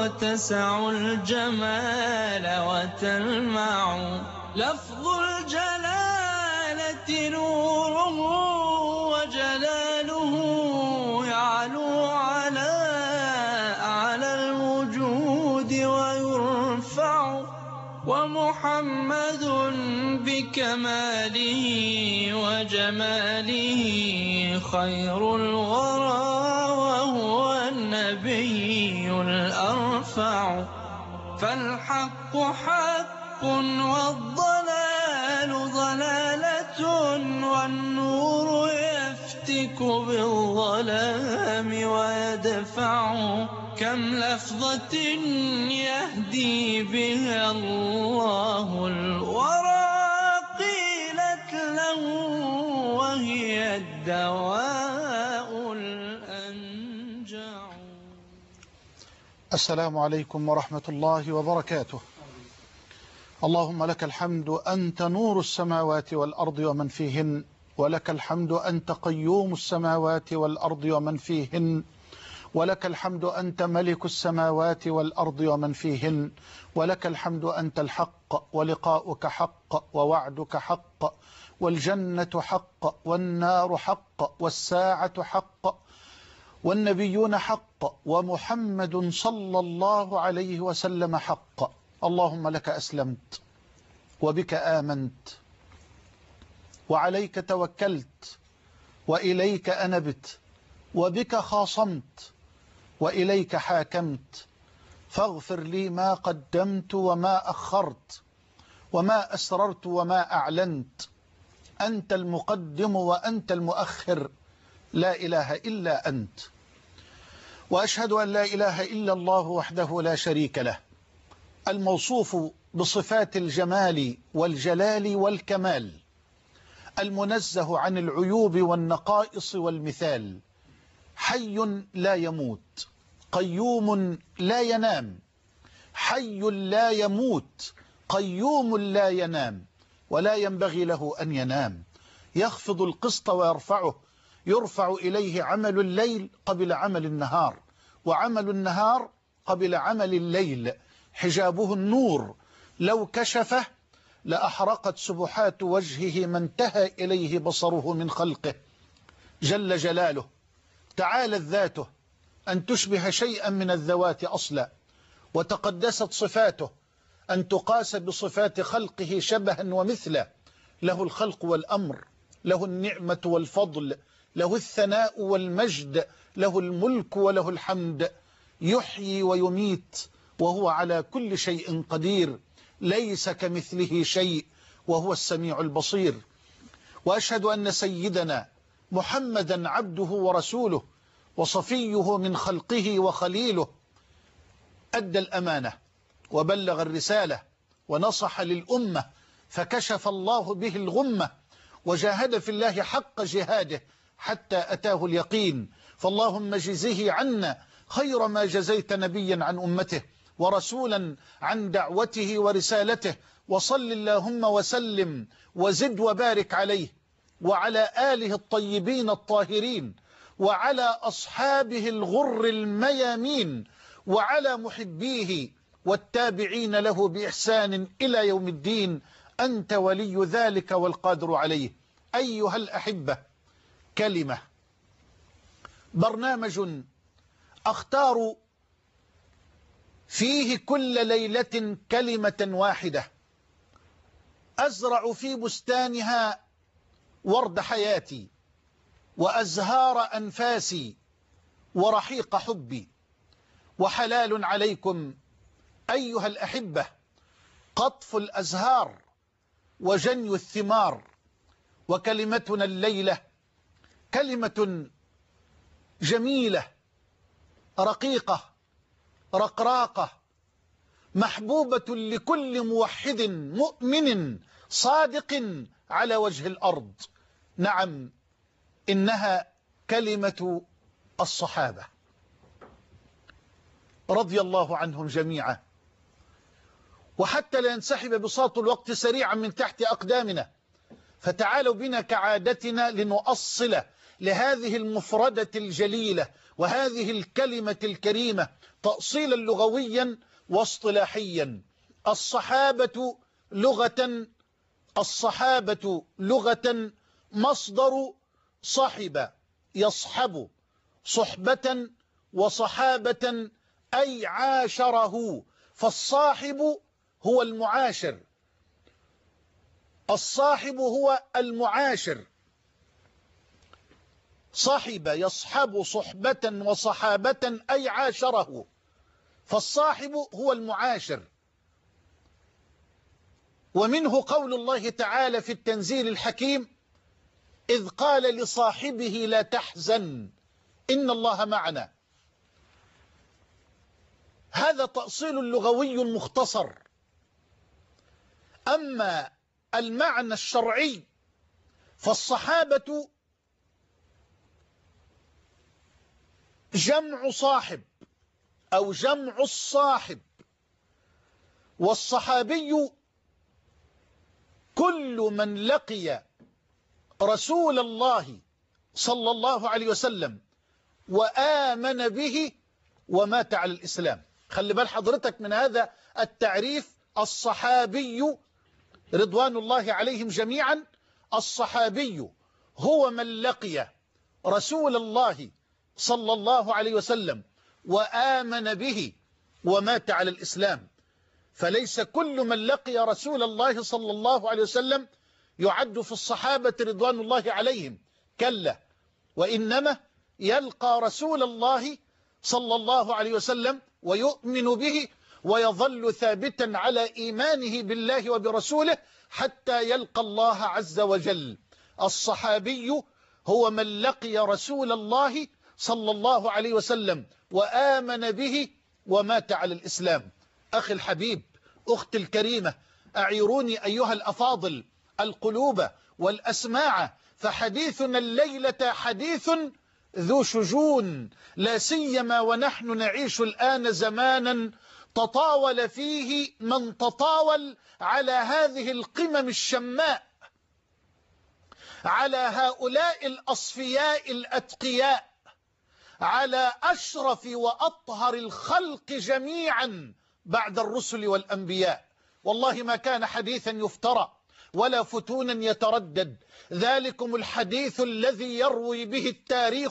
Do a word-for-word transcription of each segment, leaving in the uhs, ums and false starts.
وتسع الجمال وتلمع. لفظ الجلالة نوره وجلاله يعلو على أعلى الوجود ويرفع. ومحمد بكماله وجماله خير الورى وهو النبي الأرفع. فالحق حق والضلال ضلالة والنور يفتك بالظلام ويدفع. كم لفظة يهدي بها الله الورى قيلت له وهي الدواء الأنجع. السلام عليكم ورحمة الله وبركاته. اللهم لك الحمد أنت نور السماوات والأرض ومن فيهن، ولك الحمد أنت قيوم السماوات والأرض ومن فيهن، ولك الحمد أنت ملك السماوات والأرض ومن فيهن، ولك الحمد أنت الحق ولقاؤك حق ووعدك حق والجنة حق والنار حق والساعة حق والنبيون حق ومحمد صلى الله عليه وسلم حق. اللهم لك أسلمت وبك آمنت وعليك توكلت وإليك أنبت وبك خاصمت وإليك حاكمت. فاغفر لي ما قدمت وما أخرت وما أسررت وما أعلنت. أنت المقدم وأنت المؤخر، لا إله إلا أنت. وأشهد أن لا إله إلا الله وحده لا شريك له، الموصوف بصفات الجمال والجلال والكمال، المنزه عن العيوب والنقائص والمثال، حي لا يموت، قيوم لا ينام، حي لا يموت، قيوم لا ينام، ولا ينبغي له أن ينام. يخفض القسط ويرفعه، يرفع إليه عمل الليل قبل عمل النهار، وعمل النهار قبل عمل الليل. حجابه النور، لو كشفه لأحرقت سبحات وجهه ما انتهى إليه بصره من خلقه جل جلاله. تعالت ذاته أن تشبه شيئا من الذوات أصلا، وتقدست صفاته أن تقاس بصفات خلقه شبها ومثلا. له الخلق والأمر، له النعمة والفضل، له الثناء والمجد، له الملك وله الحمد. يحيي ويميت وهو على كل شيء قدير، ليس كمثله شيء وهو السميع البصير. وأشهد أن سيدنا محمدا عبده ورسوله وصفيه من خلقه وخليله، أدى الأمانة وبلغ الرسالة ونصح للأمة، فكشف الله به الغمة، وجاهد في الله حق جهاده حتى أتاه اليقين. فاللهم جزه عنا خير ما جزيت نبيا عن أمته ورسولا عن دعوته ورسالته. وصل اللهم وسلم وزد وبارك عليه وعلى آله الطيبين الطاهرين وعلى أصحابه الغر الميامين وعلى محبيه والتابعين له بإحسان إلى يوم الدين. أنت ولي ذلك والقادر عليه. أيها الأحبة، كلمة، برنامج أختار فيه كل ليلة كلمة واحدة أزرع في بستانها ورد حياتي وأزهار أنفاسي ورحيق حبي. وحلال عليكم أيها الأحبة قطف الأزهار وجني الثمار. وكلمتنا الليلة كلمة جميلة رقيقة رقراقة محبوبة لكل موحد مؤمن صادق على وجه الأرض. نعم، إنها كلمة الصحابة رضي الله عنهم جميعا. وحتى لا ينسحب بساط الوقت سريعا من تحت أقدامنا، فتعالوا بنا كعادتنا لنؤصل لهذه المفردة الجليلة وهذه الكلمة الكريمة تأصيلا لغويا واصطلاحيا. الصحابة لغة الصحابة لغة مصدر صحب يصحب صحبة وصحابة أي عاشره، فالصاحب هو المعاشر، الصاحب هو المعاشر. صحب يصحب صحبة وصحابة أي عاشره، فالصاحب هو المعاشر. ومنه قول الله تعالى في التنزيل الحكيم: إذ قال لصاحبه لا تحزن إن الله معنا. هذا تأصيل لغوي مختصر. أما المعنى الشرعي فالصحابة جمع صاحب أو جمع الصاحب، والصحابي كل من لقي رسول الله صلى الله عليه وسلم وآمن به ومات على الإسلام. خلي بال حضرتك من هذا التعريف. الصحابي رضوان الله عليهم جميعا، الصحابي هو من لقي رسول الله صلى الله عليه وسلم وآمن به ومات على الإسلام. فليس كل من لقي رسول الله صلى الله عليه وسلم يعد في الصحابة رضوان الله عليهم، كلا، وإنما يلقى رسول الله صلى الله عليه وسلم ويؤمن به ويظل ثابتا على إيمانه بالله وبرسوله حتى يلقى الله عز وجل. الصحابي هو من لقي رسول الله صلى الله عليه وسلم وآمن به ومات على الإسلام. أخي الحبيب، أختي الكريمة، أعيروني أيها الأفاضل القلوب والأسماع، فحديثنا الليلة حديث ذو شجون، لا سيما ونحن نعيش الآن زمانا تطاول فيه من تطاول على هذه القمم الشماء، على هؤلاء الأصفياء الأتقياء، على أشرف وأطهر الخلق جميعا بعد الرسل والأنبياء. والله ما كان حديثا يفترى ولا فتونا يتردد، ذلكم الحديث الذي يروي به التاريخ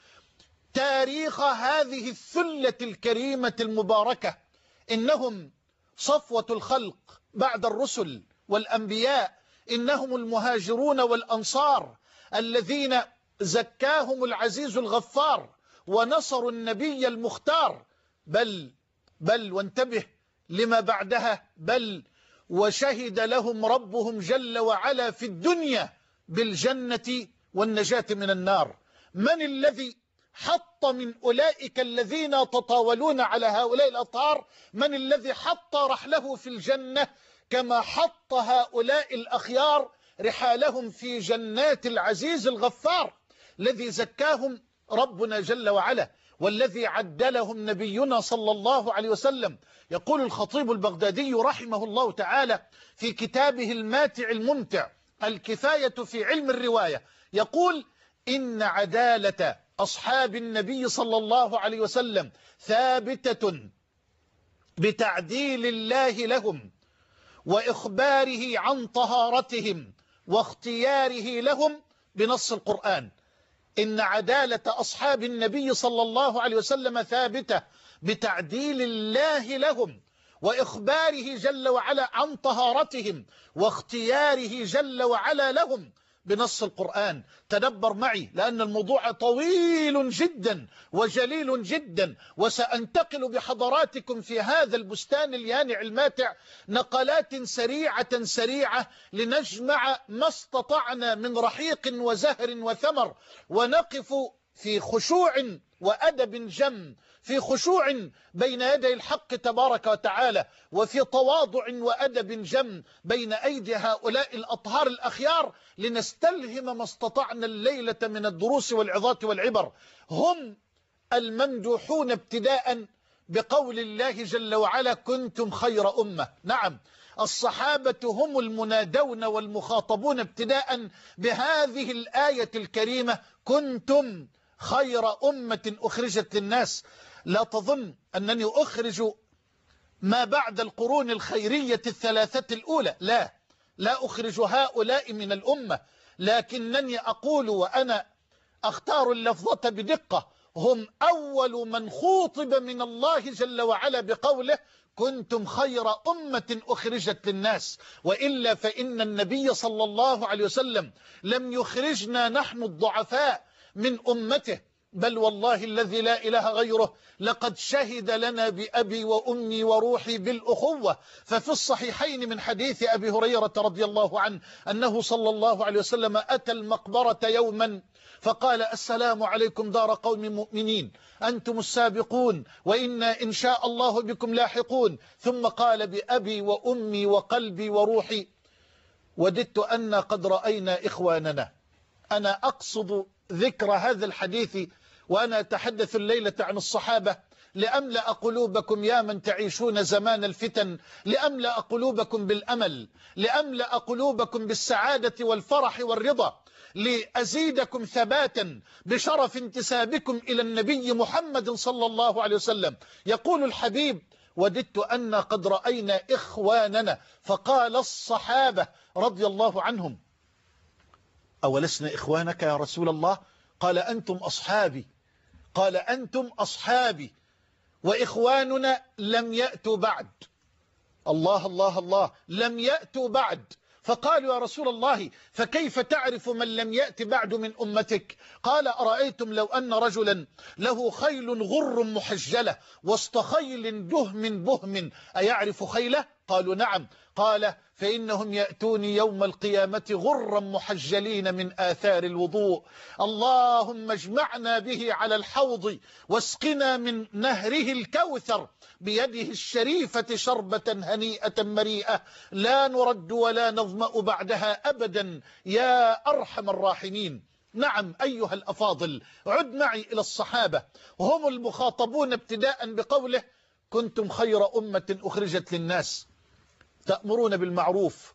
تاريخ هذه الثلة الكريمة المباركة. إنهم صفوة الخلق بعد الرسل والأنبياء، إنهم المهاجرون والأنصار الذين زكاهم العزيز الغفار ونصروا النبي المختار، بل بل وانتبه لما بعدها، بل وشهد لهم ربهم جل وعلا في الدنيا بالجنة والنجاة من النار. من الذي حط من أولئك الذين تطاولون على هؤلاء الأطهار، من الذي حط رحله في الجنة كما حط هؤلاء الأخيار رحالهم في جنات العزيز الغفار الذي زكاهم ربنا جل وعلا والذي عدلهم نبينا صلى الله عليه وسلم. يقول الخطيب البغدادي رحمه الله تعالى في كتابه الماتع الممتع الكفاية في علم الرواية، يقول: إن عدالة أصحاب النبي صلى الله عليه وسلم ثابتة بتعديل الله لهم وإخباره عن طهارتهم واختياره لهم بنص القرآن. إن عدالة أصحاب النبي صلى الله عليه وسلم ثابتة بتعديل الله لهم وإخباره جل وعلا عن طهارتهم واختياره جل وعلا لهم بنص القرآن. تدبر معي لأن الموضوع طويل جدا وجليل جدا، وسأنتقل بحضراتكم في هذا البستان اليانع الماتع نقلات سريعة سريعة لنجمع ما استطعنا من رحيق وزهر وثمر، ونقف في خشوع وأدب جم، في خشوع بين يدي الحق تبارك وتعالى، وفي تواضع وأدب جم بين أيدي هؤلاء الأطهار الأخيار، لنستلهم ما استطعنا الليلة من الدروس والعظات والعبر. هم الممدوحون ابتداء بقول الله جل وعلا كنتم خير أمة. نعم، الصحابة هم المنادون والمخاطبون ابتداء بهذه الآية الكريمة كنتم خير أمة أخرجت للناس. لا تظن أنني أخرج ما بعد القرون الخيرية الثلاثة الأولى، لا لا أخرج هؤلاء من الأمة، لكنني أقول وأنا أختار اللفظة بدقة هم أول من خوطب من الله جل وعلا بقوله كنتم خير أمة أخرجت للناس. وإلا فإن النبي صلى الله عليه وسلم لم يخرجنا نحن الضعفاء من أمته، بل والله الذي لا إله غيره لقد شهد لنا بأبي وأمي وروحي بالأخوة. ففي الصحيحين من حديث أبي هريرة رضي الله عنه أنه صلى الله عليه وسلم أتى المقبرة يوما فقال السلام عليكم دار قوم مؤمنين أنتم السابقون وإنا إن شاء الله بكم لاحقون، ثم قال بأبي وأمي وقلبي وروحي وددت أن قد رأينا إخواننا. أنا أقصد ذكر هذا الحديث وأنا أتحدث الليلة عن الصحابة لأملأ قلوبكم يا من تعيشون زمان الفتن، لأملأ قلوبكم بالأمل، لأملأ قلوبكم بالسعادة والفرح والرضا، لأزيدكم ثباتا بشرف انتسابكم إلى النبي محمد صلى الله عليه وسلم. يقول الحبيب وددت أن قد رأينا إخواننا، فقال الصحابة رضي الله عنهم أولسنا إخوانك يا رسول الله؟ قال أنتم أصحابي، قال أنتم أصحابي وإخواننا لم يأتوا بعد. الله الله الله، لم يأتوا بعد. فقالوا يا رسول الله فكيف تعرف من لم يأت بعد من أمتك؟ قال أرأيتم لو أن رجلا له خيل غر محجلة وسط خيل دهم بهم أيعرف خيله؟ قالوا نعم. قال فإنهم يأتوني يوم القيامة غرا محجلين من آثار الوضوء. اللهم اجمعنا به على الحوض واسقنا من نهره الكوثر بيده الشريفة شربة هنيئة مريئة لا نرد ولا نظمأ بعدها أبدا يا أرحم الراحمين. نعم أيها الأفاضل، عد معي إلى الصحابة هم المخاطبون ابتداء بقوله كنتم خير أمة أخرجت للناس، تأمرون بالمعروف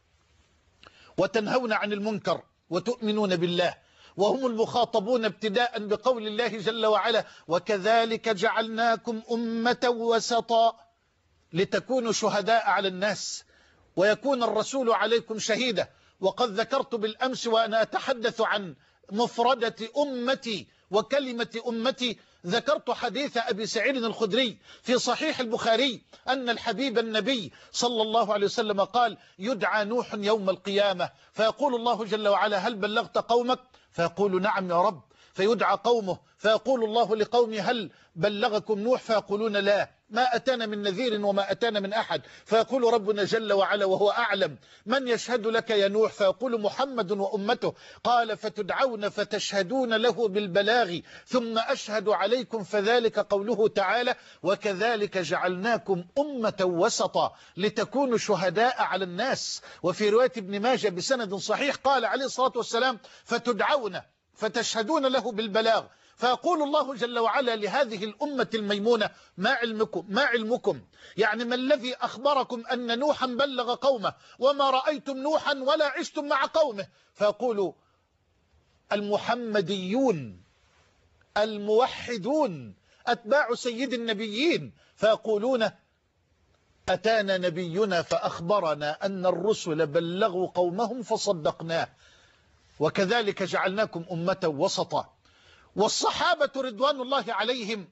وتنهون عن المنكر وتؤمنون بالله. وهم المخاطبون ابتداء بقول الله جل وعلا وكذلك جعلناكم أمة وسطا لتكونوا شهداء على الناس ويكون الرسول عليكم شهيدا. وقد ذكرت بالأمس وأنا أتحدث عن مفردة أمتي وكلمة أمتي، ذكرت حديث أبي سعيد الخدري في صحيح البخاري أن الحبيب النبي صلى الله عليه وسلم قال يدعى نوح يوم القيامة فيقول الله جل وعلا هل بلغت قومك؟ فيقول نعم يا رب. فيدعى قومه فيقول الله لقومه هل بلغكم نوح؟ فيقولون لا، ما أتانا من نذير وما أتانا من أحد. فيقول ربنا جل وعلا وهو أعلم من يشهد لك يا نوح؟ فيقول محمد وأمته. قال فتدعون فتشهدون له بالبلاغ ثم أشهد عليكم فذلك قوله تعالى وكذلك جعلناكم أمة وسطا لتكونوا شهداء على الناس. وفي رواية ابن ماجه بسند صحيح قال عليه الصلاة والسلام فتدعون فتشهدون له بالبلاغ. فيقول الله جل وعلا لهذه الأمة الميمونة ما علمكم ما علمكم يعني ما الذي أخبركم أن نوحا بلغ قومه وما رأيتم نوحا ولا عشتم مع قومه؟ فيقول المحمديون الموحدون أتباع سيد النبيين فيقولون أتانا نبينا فأخبرنا أن الرسل بلغوا قومهم فصدقناه وكذلك جعلناكم أمة وسطا. والصحابة رضوان الله عليهم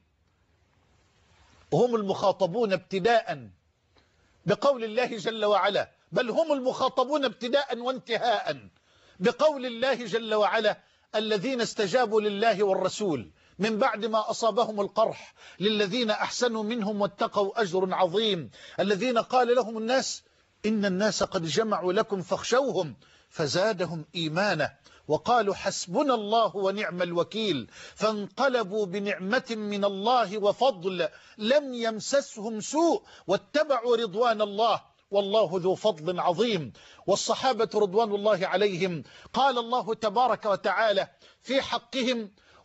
هم المخاطبون ابتداء بقول الله جل وعلا، بل هم المخاطبون ابتداء وانتهاء بقول الله جل وعلا الذين استجابوا لله والرسول من بعد ما أصابهم القرح للذين أحسنوا منهم واتقوا أجر عظيم. الذين قال لهم الناس إن الناس قد جمعوا لكم فاخشوهم فزادهم إيمانا وقالوا حسبنا الله ونعم الوكيل فانقلبوا بنعمة من الله وفضل لم يمسسهم سوء واتبعوا رضوان الله والله ذو فضل عظيم. والصحابة رضوان الله عليهم قال الله تبارك وتعالى في حقهم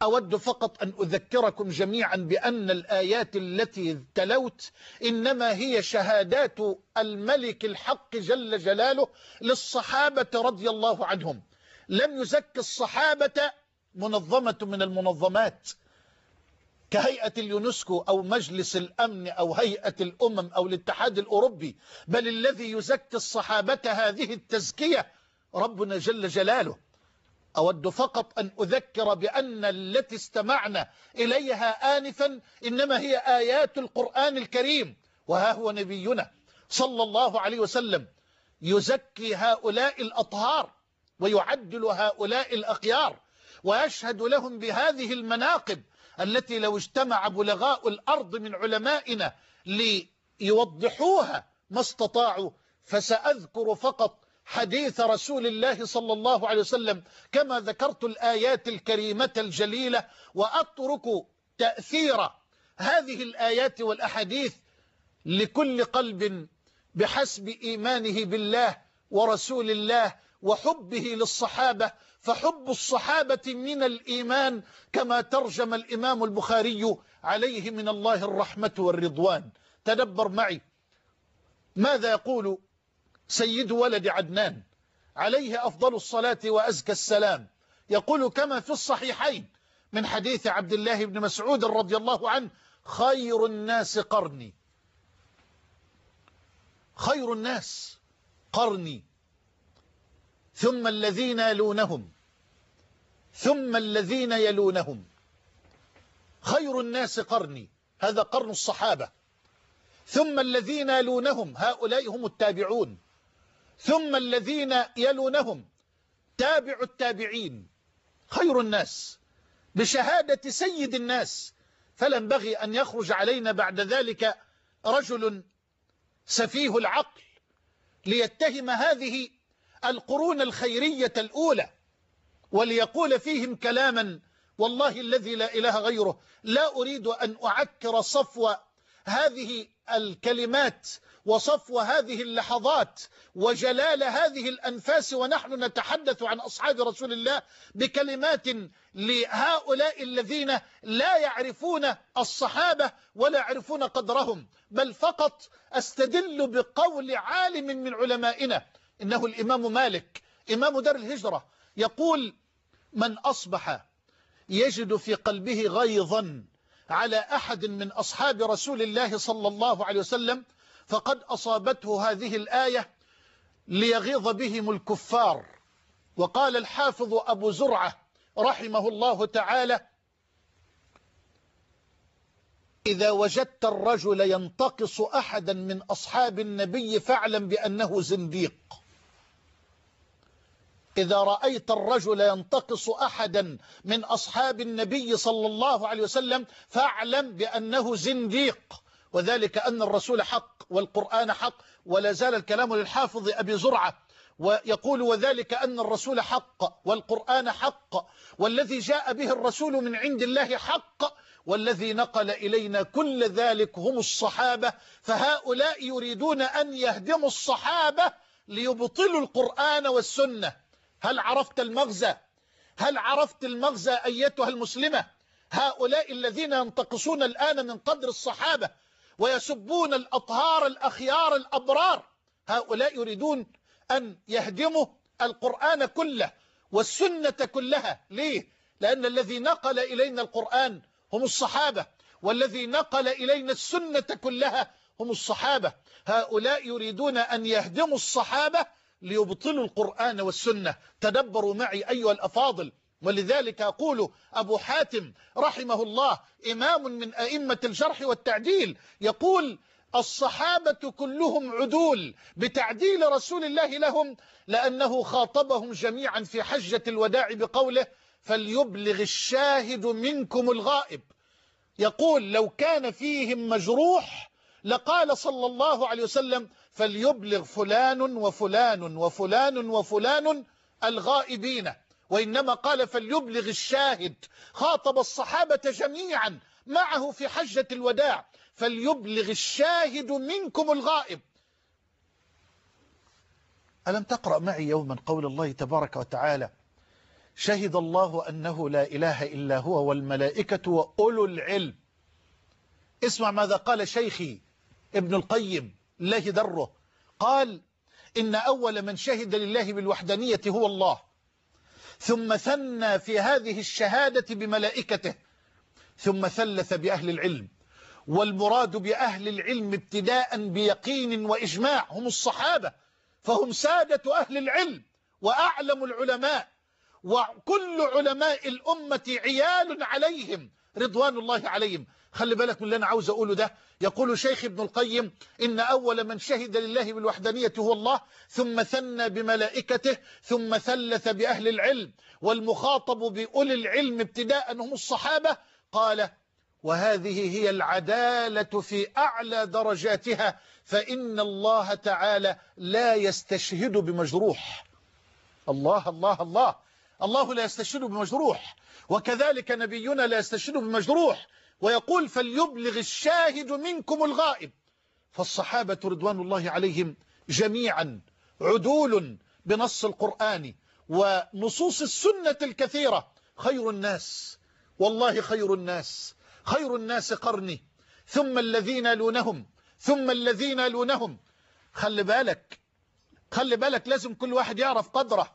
أود فقط أن أذكركم جميعا بأن الآيات التي تلوت إنما هي شهادات الملك الحق جل جلاله للصحابة رضي الله عنهم. لم يزكي الصحابة منظمة من المنظمات كهيئة اليونسكو أو مجلس الأمن أو هيئة الأمم أو الاتحاد الأوروبي، بل الذي يزكي الصحابة هذه التزكية ربنا جل جلاله. أود فقط أن أذكر بأن التي استمعنا إليها آنفا إنما هي آيات القرآن الكريم، وها هو نبينا صلى الله عليه وسلم يزكي هؤلاء الأطهار ويعدل هؤلاء الأخيار ويشهد لهم بهذه المناقب التي لو اجتمع بلغاء الأرض من علمائنا ليوضحوها ما استطاعوا. فسأذكر فقط حديث رسول الله صلى الله عليه وسلم كما ذكرت الآيات الكريمة الجليلة، وأترك تأثير هذه الآيات والأحاديث لكل قلب بحسب إيمانه بالله ورسول الله وحبه للصحابة، فحب الصحابة من الإيمان كما ترجم الإمام البخاري عليه من الله الرحمة والرضوان. تدبر معي ماذا يقول سيد ولد عدنان عليه أفضل الصلاة وأزكى السلام. يقول كما في الصحيحين من حديث عبد الله بن مسعود رضي الله عنه: خير الناس قرني، خير الناس قرني، ثم الذين يلونهم، ثم الذين يلونهم. خير الناس قرني، هذا قرن الصحابة، ثم الذين يلونهم، هؤلاء هم التابعون، ثم الذين يلونهم تابع التابعين. خير الناس بشهادة سيد الناس، فلا ينبغي أن يخرج علينا بعد ذلك رجل سفيه العقل ليتهم هذه القرون الخيرية الأولى وليقول فيهم كلاما والله الذي لا إله غيره. لا أريد أن أعكر صفو هذه الكلمات وصفو هذه اللحظات وجلال هذه الأنفاس ونحن نتحدث عن أصحاب رسول الله بكلمات لهؤلاء الذين لا يعرفون الصحابة ولا يعرفون قدرهم، بل فقط أستدل بقول عالم من علمائنا إنه الإمام مالك إمام دار الهجرة يقول: من أصبح يجد في قلبه غيظا على أحد من أصحاب رسول الله صلى الله عليه وسلم فقد أصابته هذه الآية ليغيظ بهم الكفار. وقال الحافظ أبو زرعة رحمه الله تعالى: إذا وجدت الرجل ينتقص أحدا من أصحاب النبي فاعلم بأنه زنديق. إذا رأيت الرجل ينتقص أحدا من أصحاب النبي صلى الله عليه وسلم فاعلم بأنه زنديق. وذلك أن الرسول حق والقرآن حق. ولا زال الكلام للحافظ أبي زرعة ويقول: وذلك أن الرسول حق والقرآن حق، والذي جاء به الرسول من عند الله حق، والذي نقل إلينا كل ذلك هم الصحابة. فهؤلاء يريدون أن يهدموا الصحابة ليبطلوا القرآن والسنة. هل عرفت المغزى؟ هل عرفت المغزى أيتها المسلمة؟ هؤلاء الذين ينتقصون الآن من قدر الصحابة ويسبون الأطهار الأخيار الأبرار، هؤلاء يريدون أن يهدموا القرآن كله والسنة كلها. ليه؟ لأن الذي نقل إلينا القرآن هم الصحابة، والذي نقل إلينا السنة كلها هم الصحابة. هؤلاء يريدون أن يهدموا الصحابة ليبطلوا القرآن والسنة. تدبروا معي أيها الأفاضل. ولذلك أقول أبو حاتم رحمه الله إمام من أئمة الجرح والتعديل يقول: الصحابة كلهم عدول بتعديل رسول الله لهم، لأنه خاطبهم جميعا في حجة الوداع بقوله: فليبلغ الشاهد منكم الغائب. يقول: لو كان فيهم مجروح لقال صلى الله عليه وسلم: فليبلغ فلان وفلان وفلان وفلان الغائبين، وإنما قال: فليبلغ الشاهد. خاطب الصحابة جميعا معه في حجة الوداع: فليبلغ الشاهد منكم الغائب. ألم تقرأ معي يوما قول الله تبارك وتعالى: شهد الله أنه لا إله إلا هو والملائكة وأولو العلم. اسمع ماذا قال شيخي ابن القيم الله دره، قال إن أول من شهد لله بالوحدانية هو الله، ثم ثنى في هذه الشهادة بملائكته، ثم ثلث بأهل العلم. والمراد بأهل العلم ابتداء بيقين وإجماع هم الصحابة، فهم سادة أهل العلم وأعلم العلماء، وكل علماء الأمة عيال عليهم رضوان الله عليهم. خلي بالك من اللي أنا عاوز أقوله ده. يقول شيخ ابن القيم إن أول من شهد لله بالوحدانية هو الله، ثم ثنى بملائكته، ثم ثلث بأهل العلم، والمخاطب بأولي العلم ابتداء هم الصحابة. قال وهذه هي العدالة في أعلى درجاتها، فإن الله تعالى لا يستشهد بمجروح. الله الله الله الله لا يستشهد بمجروح، وكذلك نبينا لا يستشهد بمجروح، ويقول فليبلغ الشاهد منكم الغائب. فالصحابة رضوان الله عليهم جميعا عدول بنص القرآن ونصوص السنة الكثيرة. خير الناس، والله خير الناس، خير الناس قرني، ثم الذين يلونهم، ثم الذين يلونهم. خلي بالك خلي بالك لازم كل واحد يعرف قدره.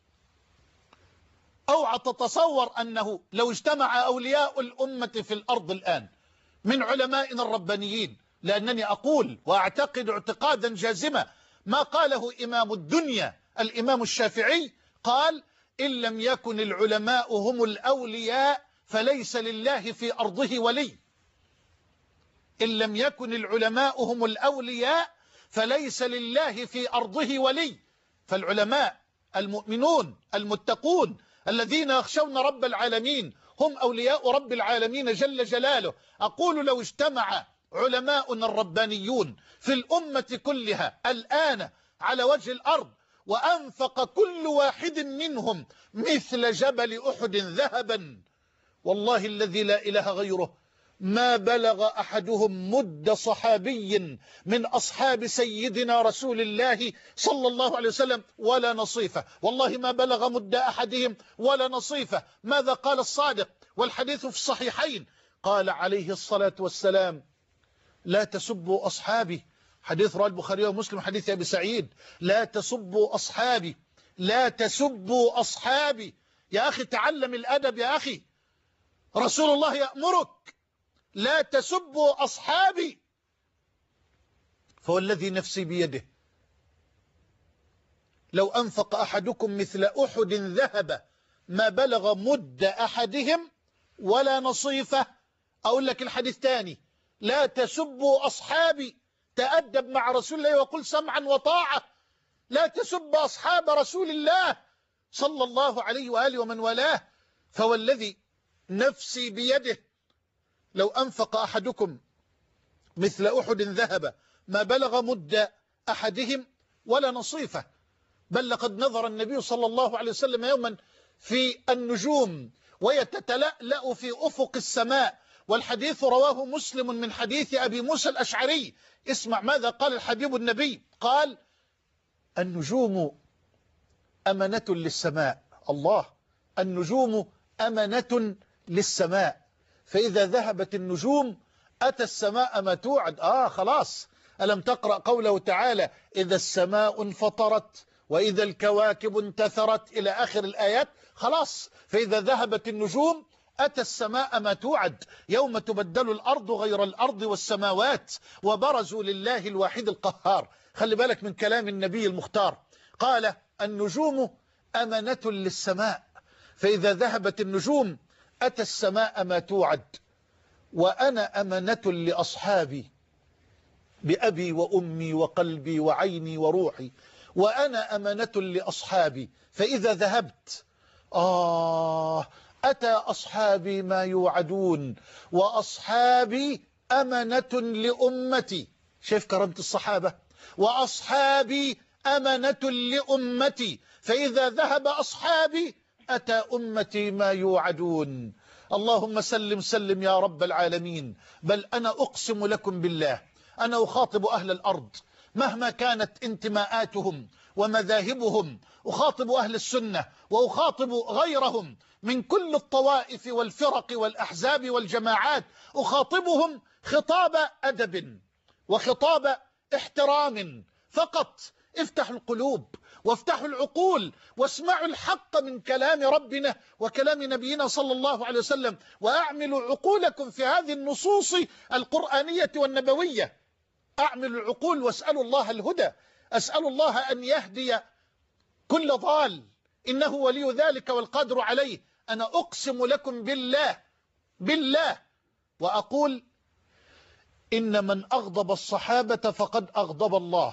اوعى تتصور أنه لو اجتمع أولياء الأمة في الأرض الآن من علمائنا الربانيين، لأنني أقول وأعتقد اعتقادا جازما ما قاله إمام الدنيا الإمام الشافعي، قال إن لم يكن العلماء هم الأولياء فليس لله في أرضه ولي. إن لم يكن العلماء هم الأولياء فليس لله في أرضه ولي. فالعلماء المؤمنون المتقون الذين يخشون رب العالمين هم أولياء رب العالمين جل جلاله. أقول لو اجتمع علماؤنا الربانيون في الأمة كلها الآن على وجه الأرض وأنفق كل واحد منهم مثل جبل أحد ذهبا، والله الذي لا إله غيره ما بلغ أحدهم مد صحابي من أصحاب سيدنا رسول الله صلى الله عليه وسلم ولا نصيفة. والله ما بلغ مد أحدهم ولا نصيفة. ماذا قال الصادق والحديث في الصحيحين؟ قال عليه الصلاة والسلام لا تسبوا أصحابي، حديث رواه البخاري ومسلم حديث أبي سعيد، لا تسبوا أصحابي، لا تسبوا أصحابي. يا أخي تعلم الأدب يا أخي، رسول الله يأمرك لا تسبوا أصحابي. فوالذي نفسي بيده لو أنفق أحدكم مثل أحد ذهب ما بلغ مد أحدهم ولا نصيفه. أقول لك الحديث تاني، لا تسبوا أصحابي، تأدب مع رسول الله وقل سمعا وطاعة. لا تسب أصحاب رسول الله صلى الله عليه وآله ومن والاه. فوالذي نفسي بيده لو أنفق أحدكم مثل أحد ذهب ما بلغ مد أحدهم ولا نصيفه. بل لقد نظر النبي صلى الله عليه وسلم يوما في النجوم ويتتلألأ في أفق السماء، والحديث رواه مسلم من حديث أبي موسى الأشعري. اسمع ماذا قال الحبيب النبي، قال النجوم أمنة للسماء. الله، النجوم أمنة للسماء، فإذا ذهبت النجوم أتى السماء ما توعد. آه خلاص، ألم تقرأ قوله تعالى إذا السماء انفطرت وإذا الكواكب انتثرت إلى آخر الآيات؟ خلاص، فإذا ذهبت النجوم أتى السماء ما توعد. يوم تبدل الأرض غير الأرض والسماوات وبرزوا لله الواحد القهار. خلي بالك من كلام النبي المختار، قال النجوم أمنة للسماء، فإذا ذهبت النجوم أتى السماء ما توعد. وأنا أمنة لأصحابي بأبي وأمي وقلبي وعيني وروحي، وأنا أمنة لأصحابي، فإذا ذهبت آه أتى أصحابي ما يوعدون، وأصحابي أمنة لأمتي. شايف كرامة الصحابة؟ وأصحابي أمنة لأمتي، فإذا ذهب أصحابي أتى أمتي ما يوعدون. اللهم سلم سلم يا رب العالمين. بل أنا أقسم لكم بالله، أنا أخاطب أهل الأرض مهما كانت انتماءاتهم ومذاهبهم. أخاطب أهل السنة وأخاطب غيرهم من كل الطوائف والفرق والأحزاب والجماعات، أخاطبهم خطاب أدب وخطاب احترام فقط. افتحوا القلوب وافتحوا العقول واسمعوا الحق من كلام ربنا وكلام نبينا صلى الله عليه وسلم، وأعملوا عقولكم في هذه النصوص القرآنية والنبوية. أعملوا العقول واسألوا الله الهدى، أسأل الله أن يهدي كل ضال، إنه ولي ذلك والقادر عليه. أنا أقسم لكم بالله بالله وأقول إن من أغضب الصحابة فقد أغضب الله.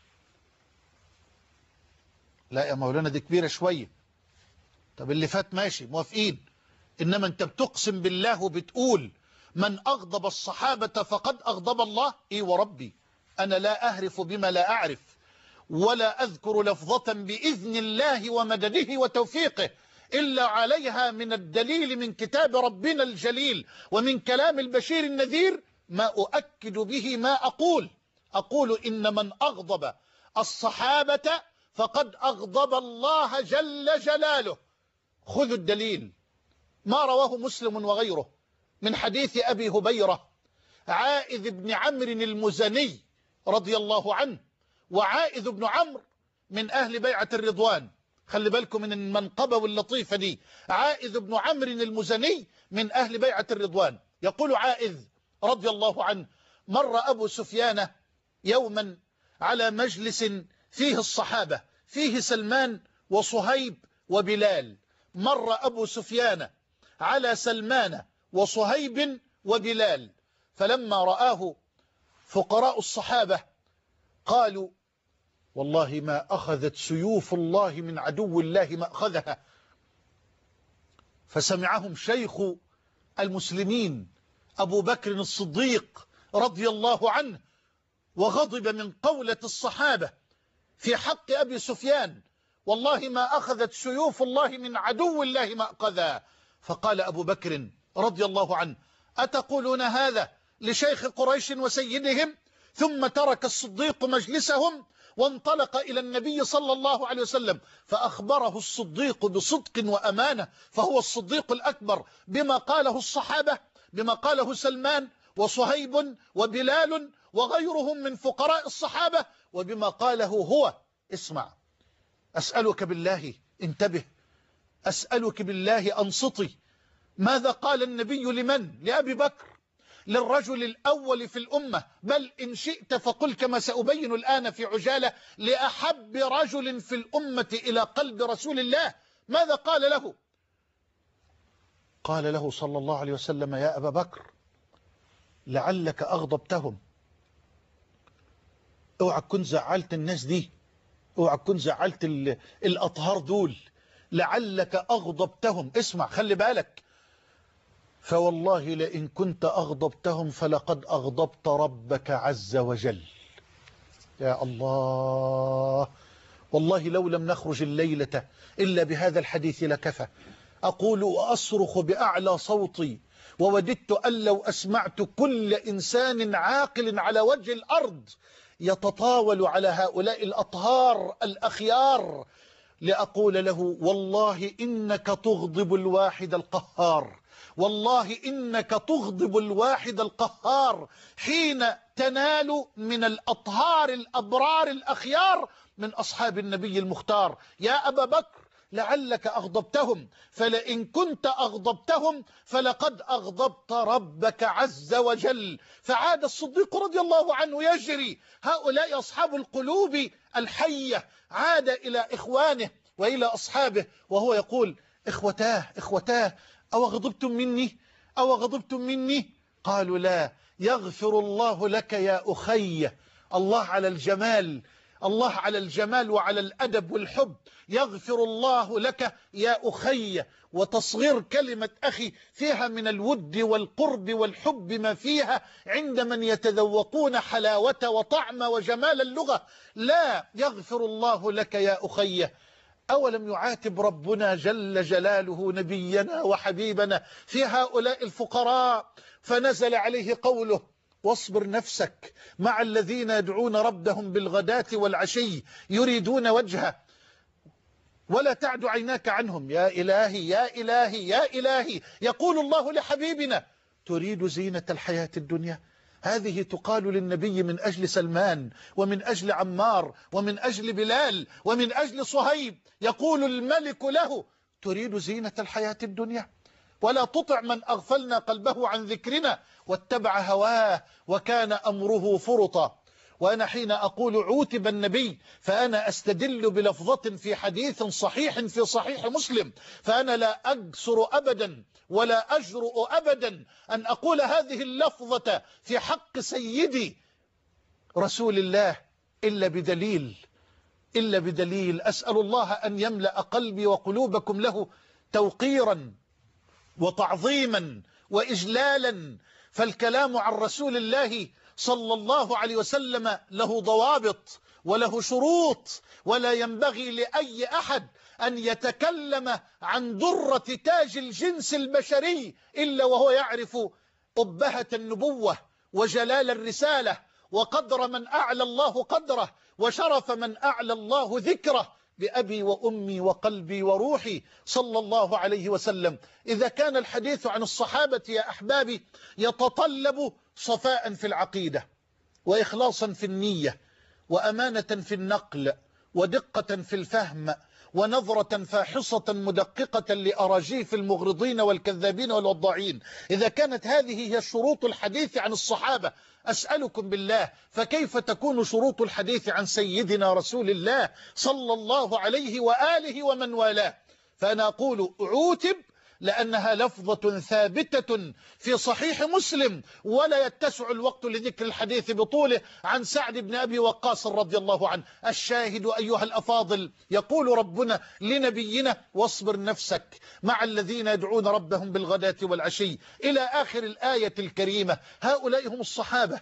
لا يا مولانا دي كبيرة شوية. طب اللي فات ماشي موافقين، إنما أنت بتقسم بالله وبتقول من أغضب الصحابة فقد أغضب الله. إيه وربي أنا لا أهرف بما لا أعرف ولا أذكر لفظة بإذن الله ومدده وتوفيقه إلا عليها من الدليل من كتاب ربنا الجليل ومن كلام البشير النذير ما أؤكد به ما أقول. أقول إن من أغضب الصحابة فقد أغضب الله جل جلاله. خذوا الدليل ما رواه مسلم وغيره من حديث أبي هبيرة عائذ بن عمرو المزني رضي الله عنه. وعائذ بن عمرو من أهل بيعة الرضوان، خلي بالكم من المنقبة واللطيفة دي. عائذ بن عمرو المزني من أهل بيعة الرضوان. يقول عائذ رضي الله عنه مر أبو سفيان يوما على مجلس فيه الصحابة، فيه سلمان وصهيب وبلال. مر أبو سفيان على سلمان وصهيب وبلال، فلما رآه فقراء الصحابة قالوا والله ما أخذت سيوف الله من عدو الله ما أخذها. فسمعهم شيخ المسلمين أبو بكر الصديق رضي الله عنه وغضب من قولة الصحابة في حق أبي سفيان، والله ما أخذت سيوف الله من عدو الله ما أخذها. فقال أبو بكر رضي الله عنه أتقولون هذا لشيخ قريش وسيدهم؟ ثم ترك الصديق مجلسهم وانطلق إلى النبي صلى الله عليه وسلم فأخبره الصديق بصدق وأمانة، فهو الصديق الأكبر بما قاله الصحابة، بما قاله سلمان وصهيب وبلال وغيرهم من فقراء الصحابة، وبما قاله هو. اسمع، أسألك بالله انتبه، أسألك بالله أنصتي. ماذا قال النبي لمن؟ لأبي بكر، للرجل الأول في الأمة، بل إن شئت فقل كما سأبين الآن في عجالة لأحب رجل في الأمة إلى قلب رسول الله. ماذا قال له؟ قال له صلى الله عليه وسلم يا أبا بكر لعلك أغضبتهم. اوعى تكون زعلت الناس دي، اوعى تكون زعلت الأطهار دول، لعلك أغضبتهم. اسمع خلي بالك، فوالله لئن كنت أغضبتهم فلقد أغضبت ربك عز وجل. يا الله، والله لو لم نخرج الليلة إلا بهذا الحديث لكفى. أقول وأصرخ بأعلى صوتي ووددت أن لو أسمعت كل إنسان عاقل على وجه الأرض يتطاول على هؤلاء الأطهار الأخيار لأقول له والله إنك تغضب الواحد القهار، والله إنك تغضب الواحد القهار حين تنال من الأطهار الأبرار الأخيار من أصحاب النبي المختار. يا أبا بكر لعلك أغضبتهم، فلئن كنت أغضبتهم فلقد أغضبت ربك عز وجل. فعاد الصديق رضي الله عنه يجري، هؤلاء أصحاب القلوب الحية، عاد إلى إخوانه وإلى أصحابه وهو يقول إخوتاه إخوتاه أو غضبتم مني أو غضبتم مني؟ قالوا لا، يغفر الله لك يا أخي. الله على الجمال، الله على الجمال وعلى الأدب والحب. يغفر الله لك يا أخي، وتصغير كلمة أخي فيها من الود والقرب والحب ما فيها عند من يتذوقون حلاوة وطعم وجمال اللغة. لا، يغفر الله لك يا أخي. أولم يعاتب ربنا جل جلاله نبينا وحبيبنا في هؤلاء الفقراء؟ فنزل عليه قوله واصبر نفسك مع الذين يدعون ربهم بالغداة والعشي يريدون وجهه ولا تعد عيناك عنهم. يا إلهي يا إلهي يا إلهي، يقول الله لحبيبنا: تريد زينة الحياة الدنيا؟ هذه تقال للنبي من أجل سلمان ومن أجل عمار ومن أجل بلال ومن أجل صهيب. يقول الملك له: تريد زينة الحياة الدنيا؟ ولا تطع من أغفلنا قلبه عن ذكرنا واتبع هواه وكان أمره فرطا. وأنا حين أقول عوتب النبي فأنا أستدل بلفظة في حديث صحيح في صحيح مسلم، فأنا لا أجسر أبدا ولا أجرؤ أبدا أن أقول هذه اللفظة في حق سيدي رسول الله إلا بدليل إلا بدليل. أسأل الله أن يملأ قلبي وقلوبكم له توقيرا وتعظيما وإجلالا، فالكلام عن رسول الله صلى الله عليه وسلم له ضوابط وله شروط، ولا ينبغي لأي أحد أن يتكلم عن درة تاج الجنس البشري إلا وهو يعرف أبهة النبوة وجلال الرسالة وقدر من أعلى الله قدره وشرف من أعلى الله ذكره، بأبي وأمي وقلبي وروحي صلى الله عليه وسلم. إذا كان الحديث عن الصحابة يا أحبابي يتطلب صفاء في العقيدة وإخلاصا في النية وأمانة في النقل ودقة في الفهم ونظرة فاحصة مدققة لأراجيف المغرضين والكذابين والوضاعين، إذا كانت هذه هي شروط الحديث عن الصحابة، أسألكم بالله فكيف تكون شروط الحديث عن سيدنا رسول الله صلى الله عليه وآله ومن والاه؟ فأنا أقول عوتب لأنها لفظة ثابتة في صحيح مسلم، ولا يتسع الوقت لذكر الحديث بطوله، عن سعد بن أبي وقاص رضي الله عنه. الشاهد أيها الأفاضل، يقول ربنا لنبينا: واصبر نفسك مع الذين يدعون ربهم بالغداة والعشي، إلى آخر الآية الكريمة. هؤلاء هم الصحابة،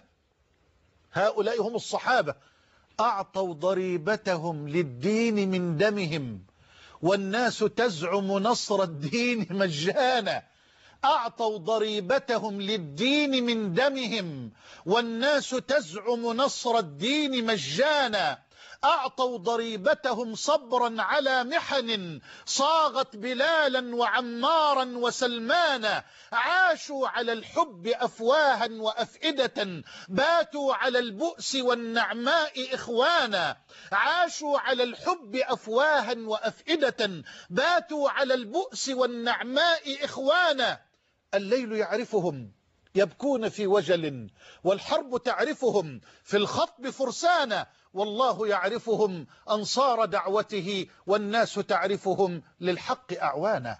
هؤلاء هم الصحابة أعطوا ضريبتهم للدين من دمهم والناس تزعم نصر الدين مجانا. أعطوا ضريبتهم للدين من دمهم والناس تزعم نصر الدين مجانا. أعطوا ضريبتهم صبرا على محن صاغت بلالا وعمارا وسلمانا. عاشوا على الحب أفواها وأفئدة باتوا على البؤس والنعماء إخوانا. عاشوا على الحب أفواها وأفئدة باتوا على البؤس والنعماء إخوانا. الليل يعرفهم يبكون في وجل والحرب تعرفهم في الخطب فرسانا. والله يعرفهم أنصار دعوته والناس تعرفهم للحق أعوانا.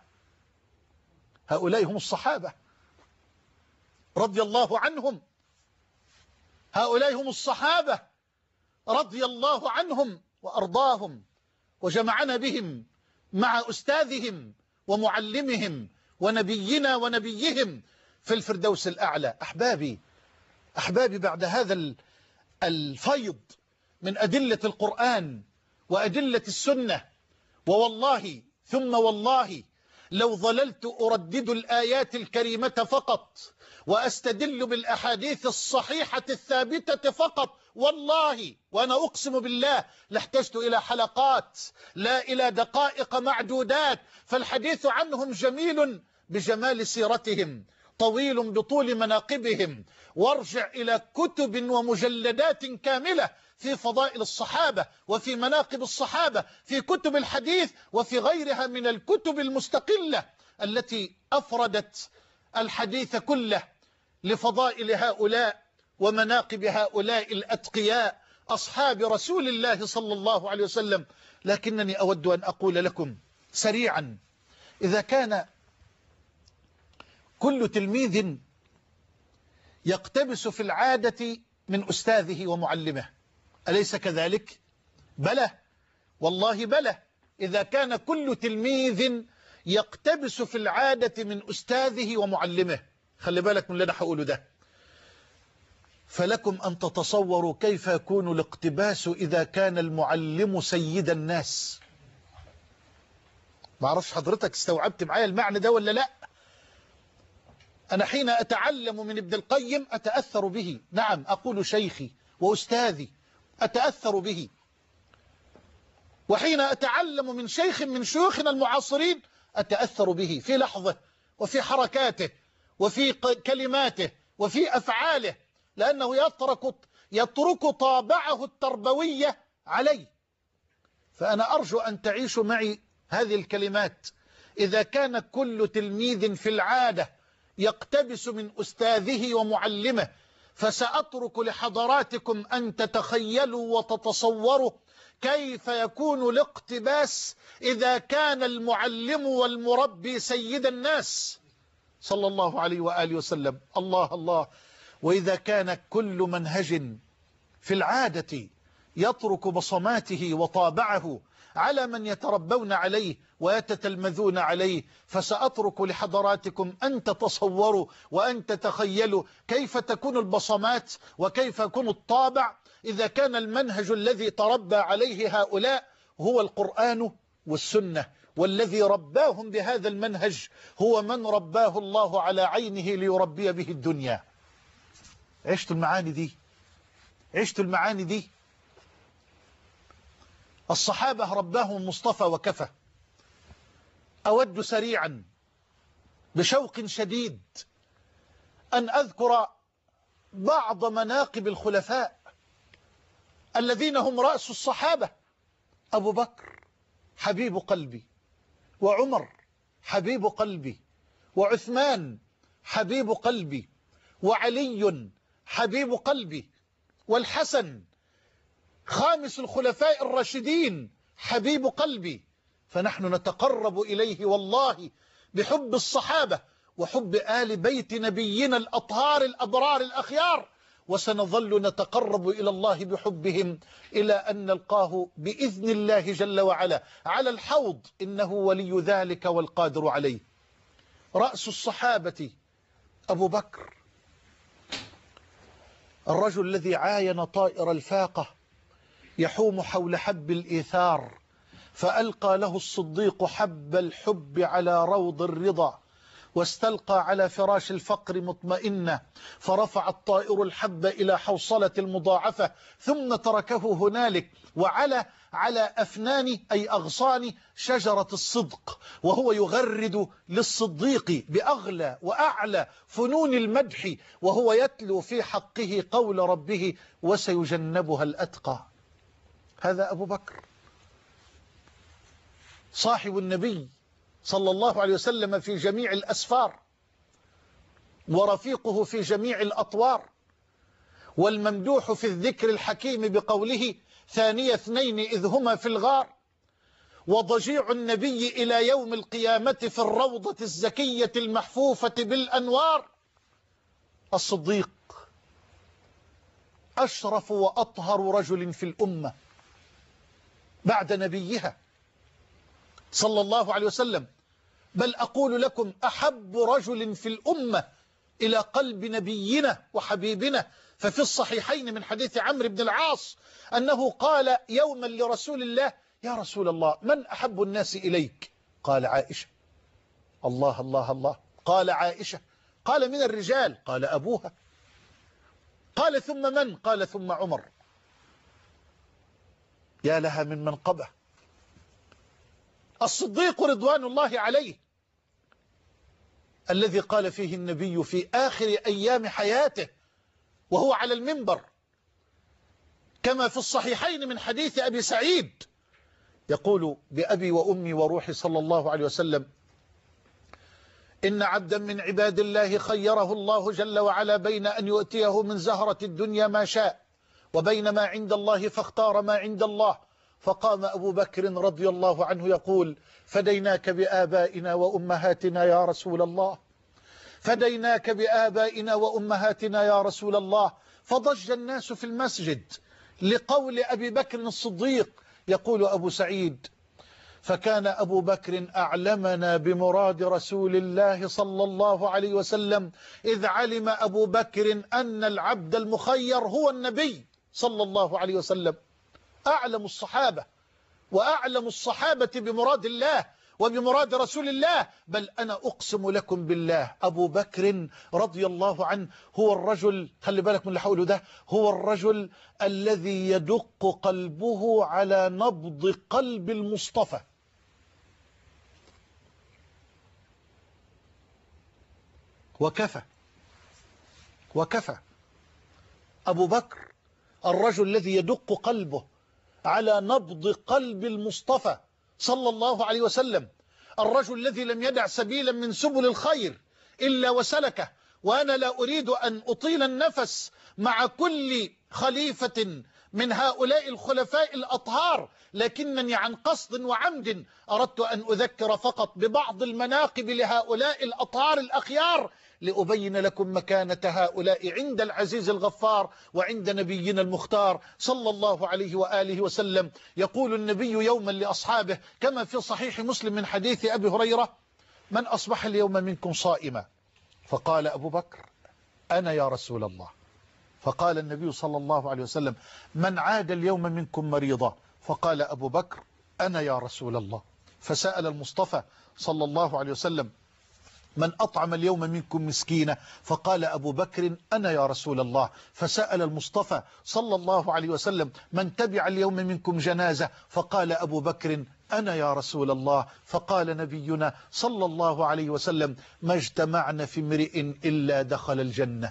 هؤلاء هم الصحابة رضي الله عنهم، هؤلاء هم الصحابة رضي الله عنهم وأرضاهم، وجمعنا بهم مع أستاذهم ومعلمهم ونبينا ونبيهم في الفردوس الأعلى. أحبابي أحبابي بعد هذا الفيض من أدلة القرآن وأدلة السنة، ووالله ثم والله لو ظللت أردد الآيات الكريمة فقط وأستدل بالأحاديث الصحيحة الثابتة فقط، والله وأنا أقسم بالله لاحتجت إلى حلقات لا إلى دقائق معدودات. فالحديث عنهم جميل بجمال سيرتهم، طويل بطول مناقبهم، وارجع إلى كتب ومجلدات كاملة في فضائل الصحابة وفي مناقب الصحابة في كتب الحديث وفي غيرها من الكتب المستقلة التي أفردت الحديث كله لفضائل هؤلاء ومناقب هؤلاء الأتقياء أصحاب رسول الله صلى الله عليه وسلم. لكنني أود أن أقول لكم سريعا: إذا كان كل تلميذ يقتبس في العادة من أستاذه ومعلمه، أليس كذلك؟ بلى والله بلى. إذا كان كل تلميذ يقتبس في العادة من أستاذه ومعلمه، خلي بالك من اللي أنا هقوله ده، فلكم أن تتصوروا كيف يكون الاقتباس إذا كان المعلم سيد الناس. ما أعرفش حضرتك استوعبت معايا المعنى ده ولا لا؟ أنا حين أتعلم من ابن القيم أتأثر به، نعم أقول شيخي وأستاذي أتأثر به، وحين أتعلم من شيخ من شيوخنا المعاصرين أتأثر به في لحظة وفي حركاته وفي كلماته وفي أفعاله، لأنه يترك يترك طابعه التربوية علي. فأنا أرجو أن تعيشوا معي هذه الكلمات. إذا كان كل تلميذ في العادة يقتبس من أستاذه ومعلمه، فسأترك لحضراتكم أن تتخيلوا وتتصوروا كيف يكون الاقتباس إذا كان المعلم والمربي سيد الناس صلى الله عليه وآله وسلم. الله الله. وإذا كان كل منهج في العادة يترك بصماته وطابعه على من يتربون عليه ويتتلمذون عليه، فسأترك لحضراتكم أن تتصوروا وأن تتخيلوا كيف تكون البصمات وكيف يكون الطابع إذا كان المنهج الذي تربى عليه هؤلاء هو القرآن والسنة، والذي رباهم بهذا المنهج هو من رباه الله على عينه ليربي به الدنيا. عشتوا المعاني دي؟ عشتوا المعاني دي؟ الصحابة رباهم المصطفى وكفى. أود سريعا بشوق شديد أن أذكر بعض مناقب الخلفاء الذين هم رأس الصحابة. أبو بكر حبيب قلبي، وعمر حبيب قلبي، وعثمان حبيب قلبي، وعلي حبيب قلبي، والحسن خامس الخلفاء الراشدين حبيب قلبي. فنحن نتقرب إليه والله بحب الصحابة وحب آل بيت نبينا الأطهار الأبرار الأخيار، وسنظل نتقرب إلى الله بحبهم إلى أن نلقاه بإذن الله جل وعلا على الحوض، إنه ولي ذلك والقادر عليه. رأس الصحابة أبو بكر، الرجل الذي عاين طائر الفاقة يحوم حول حب الإيثار، فألقى له الصديق حب الحب على روض الرضا، واستلقى على فراش الفقر مطمئنة، فرفع الطائر الحب إلى حوصلة المضاعفة ثم تركه هنالك، وعلى على أفنان أي أغصان شجرة الصدق، وهو يغرد للصديق بأغلى وأعلى فنون المدح، وهو يتلو في حقه قول ربه وسيجنبها الأتقى. هذا أبو بكر صاحب النبي صلى الله عليه وسلم في جميع الأسفار، ورفيقه في جميع الأطوار، والممدوح في الذكر الحكيم بقوله ثاني اثنين إذ هما في الغار، وضجيع النبي إلى يوم القيامة في الروضة الزكية المحفوفة بالأنوار. الصديق أشرف وأطهر رجل في الأمة بعد نبيها صلى الله عليه وسلم، بل أقول لكم أحب رجل في الأمة إلى قلب نبينا وحبيبنا. ففي الصحيحين من حديث عمرو بن العاص أنه قال يوما لرسول الله: يا رسول الله، من أحب الناس إليك؟ قال عائشة. الله الله الله. قال عائشة. قال من الرجال؟ قال أبوها. قال ثم من؟ قال ثم عمر. يا لها من منقبة. الصديق رضوان الله عليه الذي قال فيه النبي في آخر أيام حياته وهو على المنبر كما في الصحيحين من حديث أبي سعيد، يقول: بأبي وأمي وروحي صلى الله عليه وسلم، إن عبدا من عباد الله خيره الله جل وعلا بين أن يؤتيه من زهرة الدنيا ما شاء وبين ما عند الله، فاختار ما عند الله. فقام أبو بكر رضي الله عنه يقول: فديناك بآبائنا وأمهاتنا يا رسول الله، فديناك بآبائنا وأمهاتنا يا رسول الله. فضج الناس في المسجد لقول أبي بكر الصديق. يقول أبو سعيد: فكان أبو بكر أعلمنا بمراد رسول الله صلى الله عليه وسلم، إذ علم أبو بكر أن العبد المخير هو النبي صلى الله عليه وسلم. أعلم الصحابة وأعلم الصحابة بمراد الله، وبمراد رسول الله، بل أنا أقسم لكم بالله أبو بكر رضي الله عنه هو الرجل، خلي بالك من اللي حوله ده، هو الرجل الذي يدق قلبه على نبض قلب المصطفى. وكفى وكفى أبو بكر الرجل الذي يدق قلبه على نبض قلب المصطفى صلى الله عليه وسلم، الرجل الذي لم يدع سبيلا من سبل الخير إلا وسلكه. وأنا لا أريد أن أطيل النفس مع كل خليفة من هؤلاء الخلفاء الأطهار، لكنني عن قصد وعمد أردت أن أذكر فقط ببعض المناقب لهؤلاء الأطهار الأخيار، لأبين لكم مكانة هؤلاء عند العزيز الغفار وعند نبينا المختار صلى الله عليه وآله وسلم. يقول النبي يوما لأصحابه كما في صحيح مسلم من حديث أبي هريرة: من أصبح اليوم منكم صائما؟ فقال أبو بكر: أنا يا رسول الله. فقال النبي صلى الله عليه وسلم: من عاد اليوم منكم مريضا؟ فقال أبو بكر: أنا يا رسول الله. فسأل المصطفى صلى الله عليه وسلم: من أطعم اليوم منكم مسكينا؟ فقال أبو بكر: أنا يا رسول الله. فسأل المصطفى صلى الله عليه وسلم: من تبع اليوم منكم جنازة؟ فقال أبو بكر: أنا يا رسول الله. فقال نبينا صلى الله عليه وسلم: ما اجتمعنا في امرئ إلا دخل الجنة.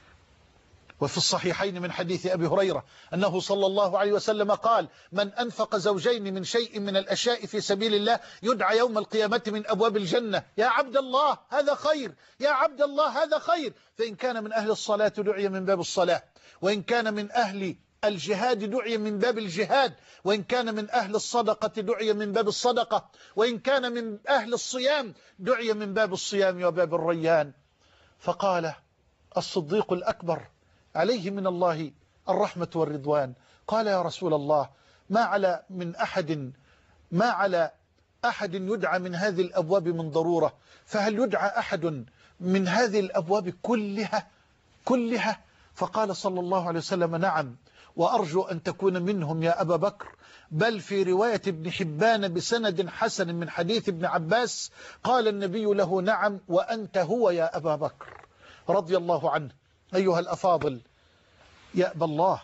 وفي الصحيحين من حديث أبي هريرة أنه صلى الله عليه وسلم قال: من أنفق زوجين من شيء من الأشياء في سبيل الله يدعى يوم القيامة من أبواب الجنة. يا عبد الله هذا خير، يا عبد الله هذا خير. فإن كان من أهل الصلاة دعي من باب الصلاة، وإن كان من أهل الجهاد دعي من باب الجهاد، وإن كان من أهل الصدقة دعي من باب الصدقة، وإن كان من أهل الصيام دعي من باب الصيام وباب الريان. فقال الصديق الأكبر عليه من الله الرحمة والرضوان: قال يا رسول الله، ما على من أحد ما على أحد يدعى من هذه الأبواب من ضرورة، فهل يدعى أحد من هذه الأبواب كلها كلها؟ فقال صلى الله عليه وسلم: نعم، وأرجو أن تكون منهم يا أبا بكر. بل في رواية ابن حبان بسند حسن من حديث ابن عباس قال النبي له: نعم وأنت هو يا أبا بكر رضي الله عنه. أيها الأفاضل، يأبى الله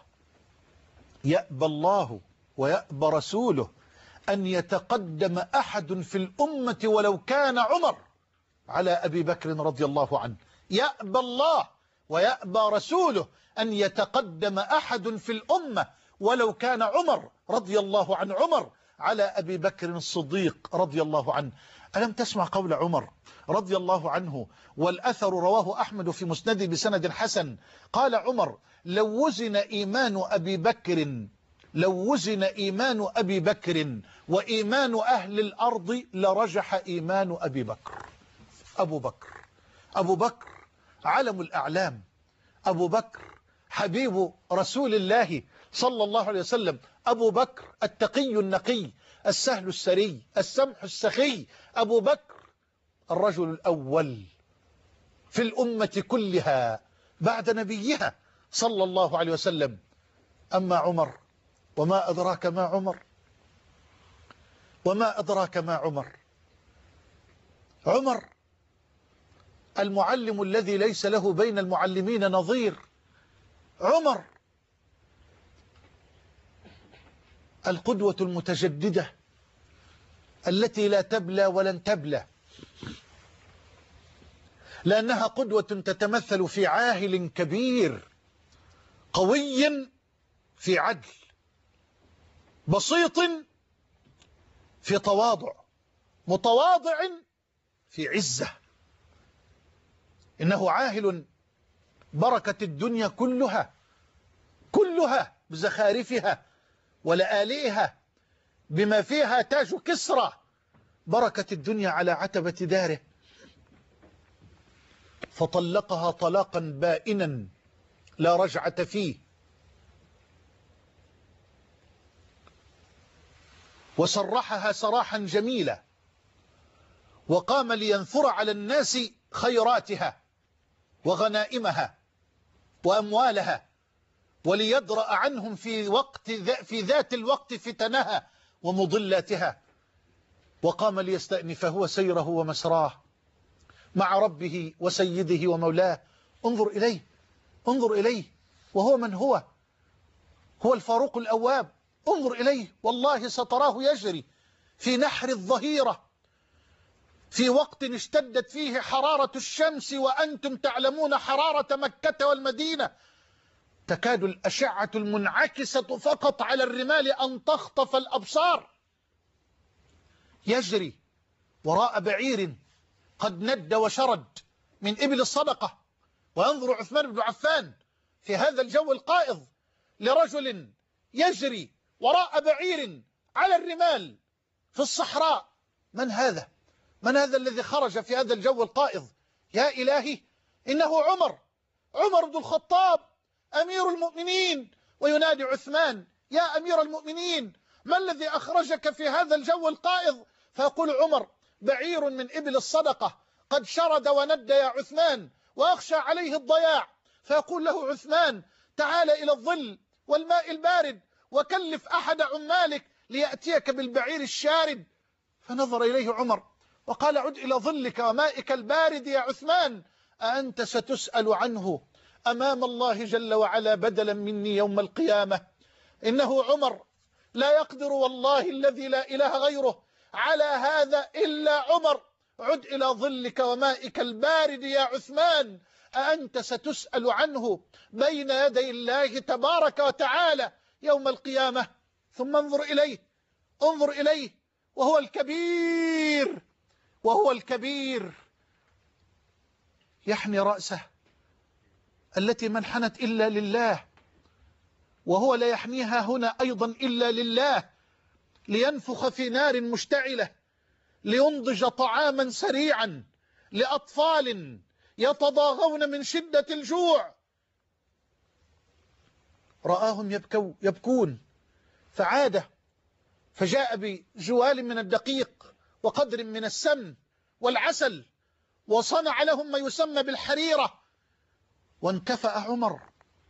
يأبى الله ويأبى رسوله أن يتقدم أحد في الأمة ولو كان عمر على أبي بكر رضي الله عنه. يأبى الله ويأبى رسوله أن يتقدم أحد في الأمة ولو كان عمر رضي الله عن عمر على أبي بكر الصديق رضي الله عنه. ألم تسمع قول عمر رضي الله عنه؟ والأثر رواه أحمد في مسنده بسند حسن. قال عمر: لو وزن إيمان أبي بكر لو وزن إيمان أبي بكر وإيمان أهل الأرض لرجح إيمان أبي بكر. أبو بكر أبو بكر علم الأعلام، أبو بكر حبيب رسول الله صلى الله عليه وسلم، أبو بكر التقي النقي السهل السري السمح السخي، أبو بكر الرجل الأول في الأمة كلها بعد نبيها صلى الله عليه وسلم. أما عمر، وما أدراك ما عمر وما أدراك ما عمر عمر المعلم الذي ليس له بين المعلمين نظير. عمر القدوة المتجددة التي لا تبلى ولن تبلى، لأنها قدوة تتمثل في عاهل كبير قوي في عدل، بسيط في تواضع، متواضع في عزة. إنه عاهل بركة الدنيا كلها كلها بزخارفها ولآلئها، بما فيها تاج كسرى، بركة الدنيا على عتبة داره، فطلقها طلاقا بائنا لا رجعة فيه، وسرحها سراحا جميلا، وقام لينثر على الناس خيراتها وغنائمها وأموالها، وليدرأ عنهم في وقت في ذات الوقت فتنها ومضلاتها. وقام ليستأنف هو سيره ومسراه مع ربه وسيده ومولاه. انظر إليه، انظر إليه وهو من هو، هو الفاروق الأواب. انظر إليه والله ستراه يجري في نحر الظهيرة في وقت اشتدت فيه حرارة الشمس وأنتم تعلمون حرارة مكة والمدينة، تكاد الأشعة المنعكسة فقط على الرمال أن تخطف الأبصار. يجري وراء بعير قد ند وشرد من إبل الصدقة. وينظر عثمان بن عفان في هذا الجو القائض لرجل يجري وراء بعير على الرمال في الصحراء. من هذا؟ من هذا الذي خرج في هذا الجو القائض؟ يا إلهي، إنه عمر، عمر بن الخطاب أمير المؤمنين. وينادي عثمان: يا أمير المؤمنين، ما الذي أخرجك في هذا الجو القائض؟ فيقول عمر: بعير من إبل الصدقة قد شرد وند يا عثمان، وأخشى عليه الضياع. فيقول له عثمان: تعال إلى الظل والماء البارد وكلف أحد عمالك ليأتيك بالبعير الشارد. فنظر إليه عمر وقال: عد إلى ظلك ومائك البارد يا عثمان، أأنت ستسأل عنه أمام الله جل وعلا بدلا مني يوم القيامة. إنه عمر لا يقدر والله الذي لا إله غيره على هذا إلا عمر. عد إلى ظلك ومائك البارد يا عثمان، أأنت ستسأل عنه بين يدي الله تبارك وتعالى يوم القيامة. ثم انظر إليه، انظر إليه وهو الكبير، وهو الكبير يحني رأسه التي ما انحنت إلا لله، وهو لا يحنيها هنا أيضا إلا لله، لينفخ في نار مشتعلة، لينضج طعاما سريعا لأطفال يتضاغون من شدة الجوع. رآهم يبكو يبكون فعاد، فجاء بجوال من الدقيق وقدر من السمن والعسل، وصنع لهم ما يسمى بالحريرة. وانكفأ عمر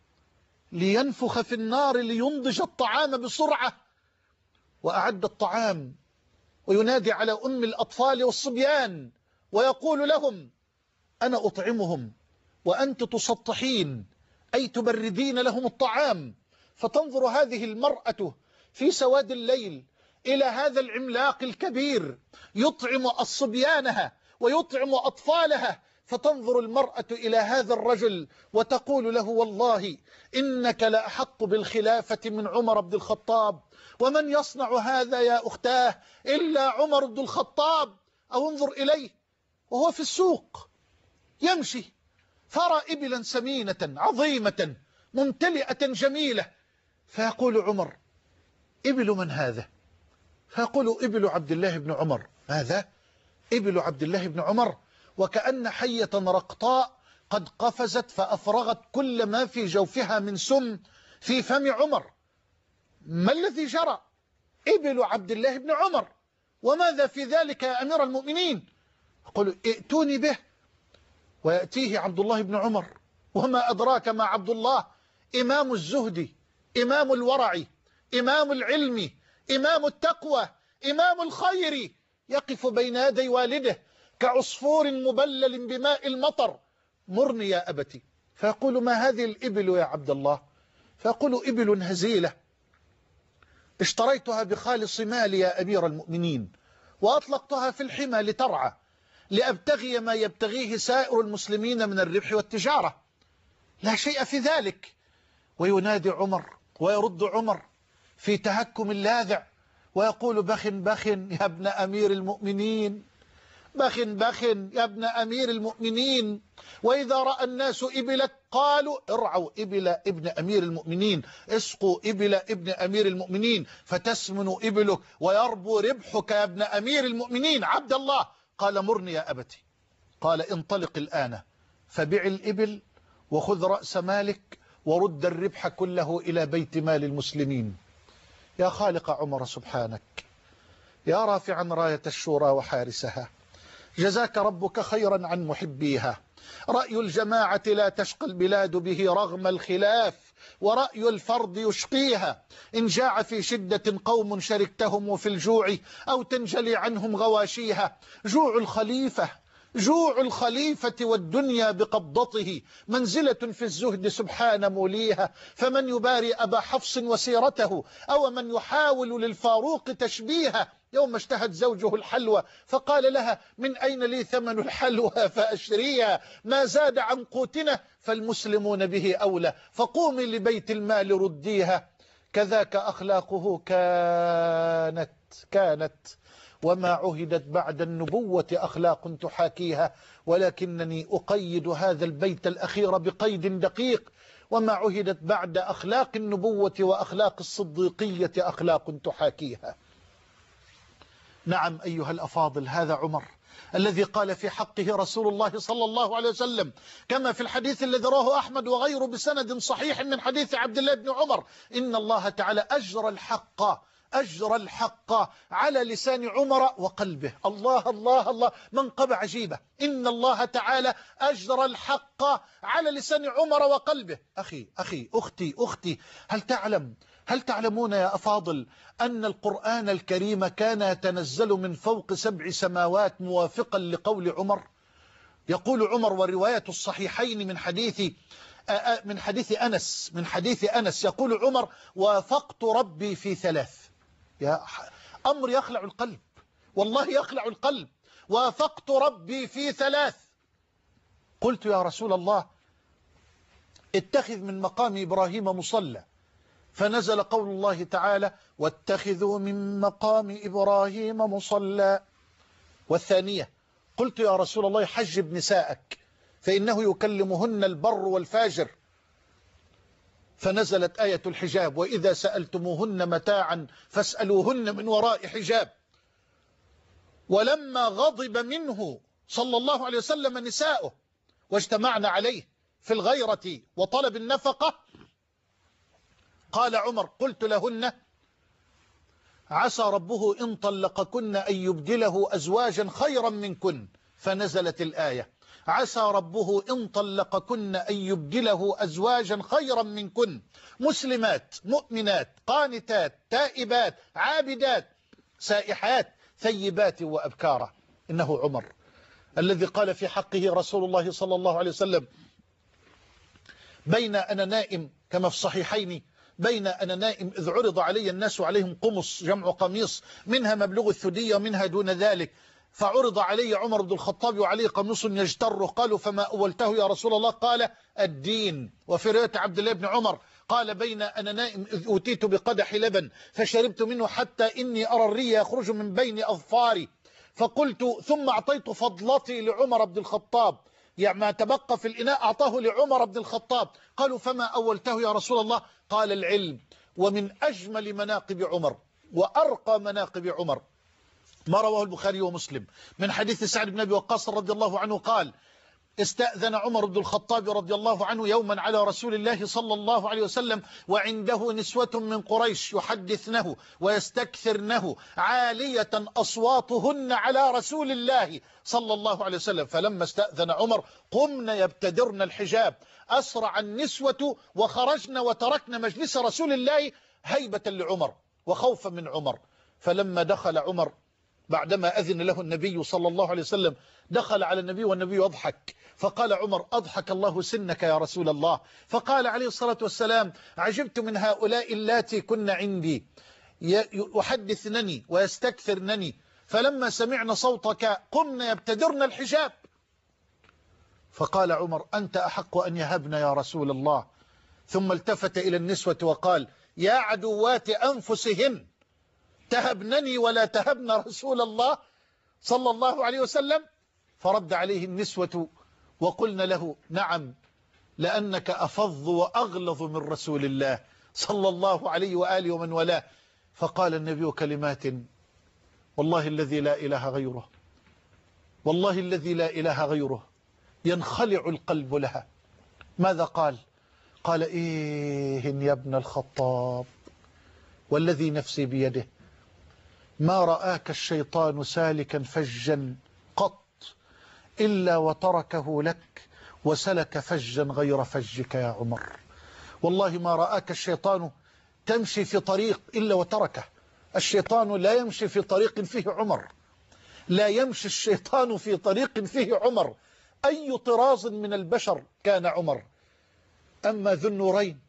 لينفخ في النار لينضج الطعام بسرعة، وأعد الطعام وينادي على أم الأطفال والصبيان ويقول لهم: أنا أطعمهم وأنت تسطحين، أي تبردين لهم الطعام. فتنظر هذه المرأة في سواد الليل إلى هذا العملاق الكبير يطعم الصبيانها ويطعم أطفالها، فتنظر المرأة إلى هذا الرجل وتقول له: والله إنك لأحق بالخلافة من عمر بن الخطاب، ومن يصنع هذا يا أختاه إلا عمر بن الخطاب. أو انظر إليه وهو في السوق يمشي، فرى إبلا سمينة عظيمة ممتلئة جميلة، فيقول عمر: إبل من هذا؟ فيقول: إبل عبد الله بن عمر. ماذا؟ إبل عبد الله بن عمر؟ وكأن حية رقطاء قد قفزت فأفرغت كل ما في جوفها من سم في فم عمر. ما الذي جرى؟ إبل عبد الله بن عمر، وماذا في ذلك يا أمير المؤمنين؟ يقول: ائتوني به. ويأتيه عبد الله بن عمر، وما أدراك ما عبد الله، إمام الزهد، إمام الورع، إمام العلم، إمام التقوى، إمام الخير، يقف بين يدي والده كعصفور مبلل بماء المطر: مرني يا أبتي. فيقول: ما هذه الإبل يا عبد الله؟ فيقول: إبل هزيلة اشتريتها بخالص مالي يا أمير المؤمنين، وأطلقتها في الحمى لترعى، لأبتغي ما يبتغيه سائر المسلمين من الربح والتجارة، لا شيء في ذلك. وينادي عمر ويرد عمر في تهكم لاذع ويقول: بخ بخ يا ابن أمير المؤمنين، بخ بخ يا ابن أمير المؤمنين. وإذا رأى الناس إبلك قالوا: ارعوا إبل ابن أمير المؤمنين، اسقوا إبل ابن أمير المؤمنين فتسمن إبلك ويربو ربحك يا ابن أمير المؤمنين. عبد الله قال: مرني يا أبتي. قال: انطلق الآن فبع الإبل وخذ رأس مالك ورد الربح كله إلى بيت مال المسلمين. يا خالق عمر سبحانك، يا رافعا راية الشورى وحارسها، جزاك ربك خيرا عن محبيها. رأي الجماعة لا تشقى البلاد به رغم الخلاف، ورأي الفرد يشقيها. إن جاع في شدة قوم شركتهم في الجوع أو تنجلي عنهم غواشيها. جوع الخليفة جوع الخليفة والدنيا بقبضته منزلة في الزهد سبحان موليها. فمن يباري أبا حفص وسيرته أو من يحاول للفاروق تشبيها. يوم اشتهت زوجه الحلوى فقال لها من أين لي ثمن الحلوى فأشريها. ما زاد عن قوتنا فالمسلمون به أولى فقومي لبيت المال رديها. كذاك أخلاقه كانت كانت وما عهدت بعد النبوة أخلاق تحاكيها. ولكنني أقيد هذا البيت الأخير بقيد دقيق. وما عهدت بعد أخلاق النبوة وأخلاق الصديقية أخلاق تحاكيها. نعم أيها الأفاضل، هذا عمر الذي قال في حقه رسول الله صلى الله عليه وسلم كما في الحديث الذي رواه أحمد وغيره بسند صحيح من حديث عبد الله بن عمر: إن الله تعالى أجرى الحق أجرى الحق على لسان عمر وقلبه. الله الله الله، منقبة عجيبة. إن الله تعالى أجرى الحق على لسان عمر وقلبه. أخي أخي أختي أختي، هل تعلم هل تعلمون يا أفاضل أن القرآن الكريم كان يتنزل من فوق سبع سماوات موافقا لقول عمر؟ يقول عمر، ورواية الصحيحين من حديث من حديث أنس من حديث أنس يقول عمر: وافقت ربي في ثلاث. يا أمر يخلع القلب، والله يخلع القلب. وافقت ربي في ثلاث. قلت يا رسول الله اتخذ من مقام إبراهيم مصلى، فنزل قول الله تعالى: واتخذوا من مقام إبراهيم مصلى. والثانية قلت يا رسول الله حجب نساءك فإنه يكلمهن البر والفاجر، فنزلت آية الحجاب: وإذا سألتموهن متاعا فاسألوهن من وراء حجاب. ولما غضب منه صلى الله عليه وسلم نساؤه واجتمعنا عليه في الغيرة وطلب النفقة، قال عمر: قلت لهن: عسى ربه إن طلقكن أن يبدله أزواجا خيرا منكن. فنزلت الآية: عسى ربه إن طلقكن أن يبدله أزواجا خيرا منكن مسلمات مؤمنات قانتات تائبات عابدات سائحات ثيبات وأبكارا. إنه عمر الذي قال في حقه رسول الله صلى الله عليه وسلم: بين أنا نائم، كما في الصحيحين، بين أنا نائم إذ عرض علي الناس عليهم قمص جمع قميص منها مبلغ الثدية ومنها دون ذلك، فعرض علي عمر بن الخطاب وعليه قميص يجتر. قالوا: فما أولته يا رسول الله؟ قال: الدين. وفي رواية عبد الله بن عمر قال: بين أنا نائم إذ أوتيت بقدح لبن فشربت منه حتى إني أرى الري يخرج من بين أظفاري، فقلت ثم أعطيت فضلتي لعمر بن الخطاب، يعني ما تبقى في الإناء أعطاه لعمر بن الخطاب. قالوا: فما أولته يا رسول الله؟ قال: العلم. ومن أجمل مناقب عمر وأرقى مناقب عمر ما رواه البخاري ومسلم من حديث سعد بن أبي وقاص رضي الله عنه قال: استأذن عمر بن الخطاب رضي الله عنه يوما على رسول الله صلى الله عليه وسلم وعنده نسوة من قريش يحدثنه ويستكثرنه عالية أصواتهن على رسول الله صلى الله عليه وسلم. فلما استأذن عمر قمنا يبتدرن الحجاب، أسرع النسوة وخرجن وتركن مجلس رسول الله هيبة لعمر وخوفا من عمر. فلما دخل عمر بعدما أذن له النبي صلى الله عليه وسلم دخل على النبي والنبي يضحك، فقال عمر: أضحك الله سنك يا رسول الله. فقال عليه الصلاة والسلام: عجبت من هؤلاء اللاتي كن عندي يحدثنني ويستكثرنني، فلما سمعنا صوتك قمنا يبتدرن الحجاب. فقال عمر: أنت أحق أن يهبن يا رسول الله. ثم التفت إلى النسوة وقال: يا عدوات أنفسهن تهبنني ولا تهبن رسول الله صلى الله عليه وسلم. فرد عليه النسوة وقلن له: نعم، لأنك أفظ وأغلظ من رسول الله صلى الله عليه وآله ومن والاه. فقال النبي كلمات والله الذي لا إله غيره، والله الذي لا إله غيره ينخلع القلب لها. ماذا قال؟ قال: إيه يا ابن الخطاب، والذي نفسي بيده ما رآك الشيطان سالكا فجا قط إلا وتركه لك وسلك فجا غير فجك يا عمر. والله ما رآك الشيطان تمشي في طريق إلا وتركه. الشيطان لا يمشي في طريق فيه عمر، لا يمشي الشيطان في طريق فيه عمر. أي طراز من البشر كان عمر. أما ذو النورين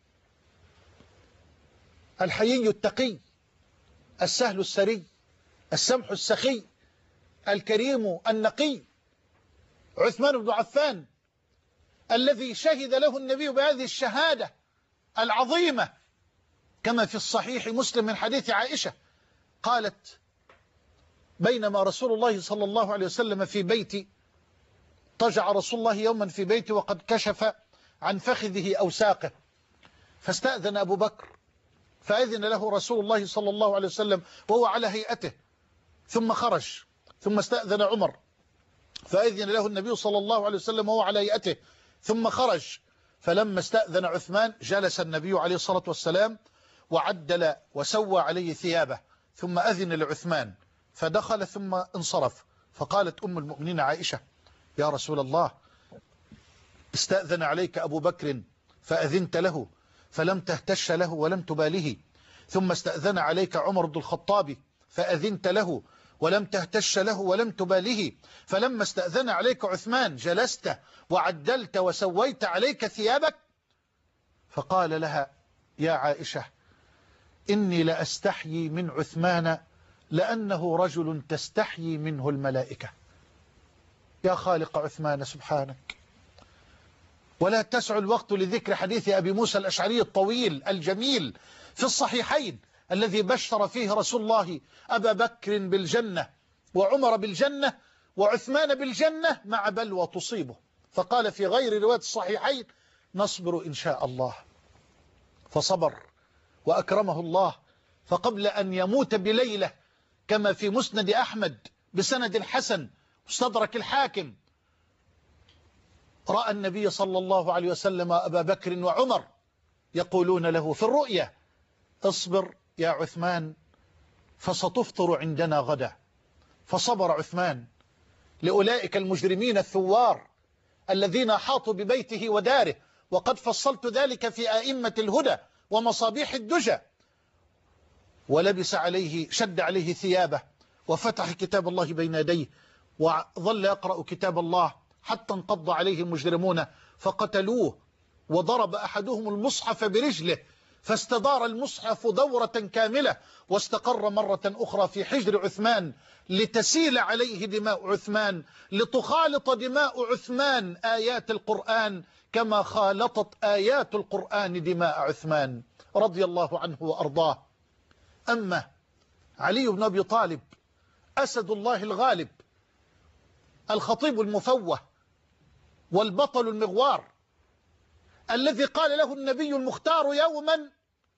الحيي التقي السهل السري السمح السخي الكريم النقي عثمان بن عفان الذي شهد له النبي بهذه الشهادة العظيمة كما في الصحيح مسلم من حديث عائشة قالت: بينما رسول الله صلى الله عليه وسلم في بيتي، اضطجع رسول الله يوما في بيتي وقد كشف عن فخذه أو ساقه، فاستأذن أبو بكر فأذن له رسول الله صلى الله عليه وسلم وهو على هيئته، ثم خرج، ثم استأذن عمر فأذن له النبي صلى الله عليه وسلم وهو على هيئته، ثم خرج. فلما استأذن عثمان جلس النبي عليه الصلاة والسلام وعدل وسوى عليه ثيابه، ثم أذن لعثمان فدخل ثم انصرف. فقالت أم المؤمنين عائشة: يا رسول الله، استأذن عليك أبو بكر فأذنت له فلم تهتش له ولم تباله، ثم استأذن عليك عمر بن الخطاب فأذنت له ولم تهتش له ولم تباله، فلما استأذن عليك عثمان جلست وعدلت وسويت عليك ثيابك. فقال لها: يا عائشة، إني لأستحيي من عثمان لأنه رجل تستحيي منه الملائكة. يا خالق عثمان سبحانك. ولا تسع الوقت لذكر حديث أبي موسى الأشعري الطويل الجميل في الصحيحين الذي بشر فيه رسول الله أبا بكر بالجنة وعمر بالجنة وعثمان بالجنة مع بلوى تصيبه، فقال في غير رواية الصحيحين: نصبر إن شاء الله. فصبر وأكرمه الله، فقبل أن يموت بليلة كما في مسند أحمد بسند الحسن مستدرك الحاكم، رأى النبي صلى الله عليه وسلم أبا بكر وعمر يقولون له في الرؤيا: اصبر يا عثمان فستفطر عندنا غدا. فصبر عثمان لأولئك المجرمين الثوار الذين أحاطوا ببيته وداره، وقد فصلت ذلك في آئمة الهدى ومصابيح الدجى. ولبس عليه شد عليه ثيابه وفتح كتاب الله بين يديه وظل يقرأ كتاب الله حتى انقض عليه المجرمون فقتلوه، وضرب أحدهم المصحف برجله فاستدار المصحف دورة كاملة واستقر مرة أخرى في حجر عثمان لتسيل عليه دماء عثمان، لتخالط دماء عثمان آيات القرآن كما خالطت آيات القرآن دماء عثمان رضي الله عنه وأرضاه. أما علي بن أبي طالب أسد الله الغالب، الخطيب المفوه والبطل المغوار، الذي قال له النبي المختار يوما: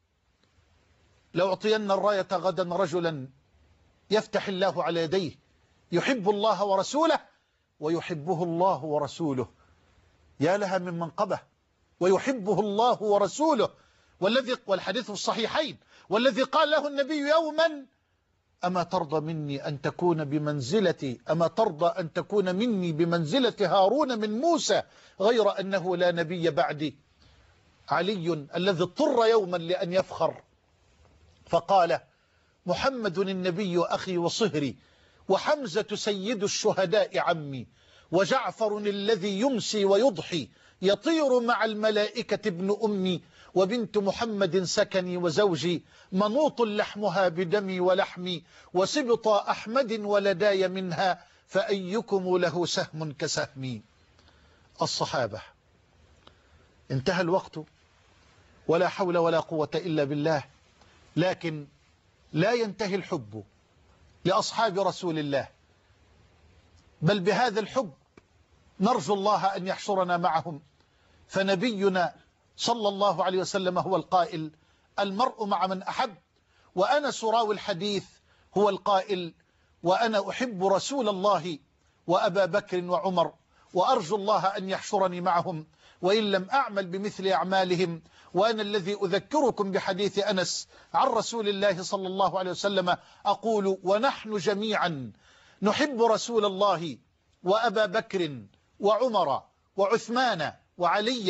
لأعطين الراية غدا رجلا يفتح الله على يديه يحب الله ورسوله ويحبه الله ورسوله. يا لها من منقبة، ويحبه الله ورسوله، والذي والحديث في الصحيحين، والذي قال له النبي يوما: أما ترضى مني أن تكون بمنزلتي أما ترضى أن تكون مني بمنزلة هارون من موسى غير أنه لا نبي بعدي. علي الذي اضطر يوما لأن يفخر فقال: محمد النبي أخي وصهري، وحمزة سيد الشهداء عمي، وجعفر الذي يمسي ويضحي يطير مع الملائكة ابن أمي، وبنت محمد سكني وزوجي، منوط لحمها بدمي ولحمي، وسبط أحمد ولداي منها، فأيكم له سهم كسهمي. الصحابة. انتهى الوقت ولا حول ولا قوة إلا بالله، لكن لا ينتهي الحب لأصحاب رسول الله، بل بهذا الحب نرجو الله أن يحشرنا معهم. فنبينا صلى الله عليه وسلم هو القائل: المرء مع من أحب. وأنس راوي الحديث هو القائل: وأنا أحب رسول الله وأبا بكر وعمر، وأرجو الله أن يحشرني معهم وإن لم أعمل بمثل أعمالهم. وأنا الذي أذكركم بحديث أنس عن رسول الله صلى الله عليه وسلم أقول: ونحن جميعا نحب رسول الله وأبا بكر وعمر وعثمان وعليا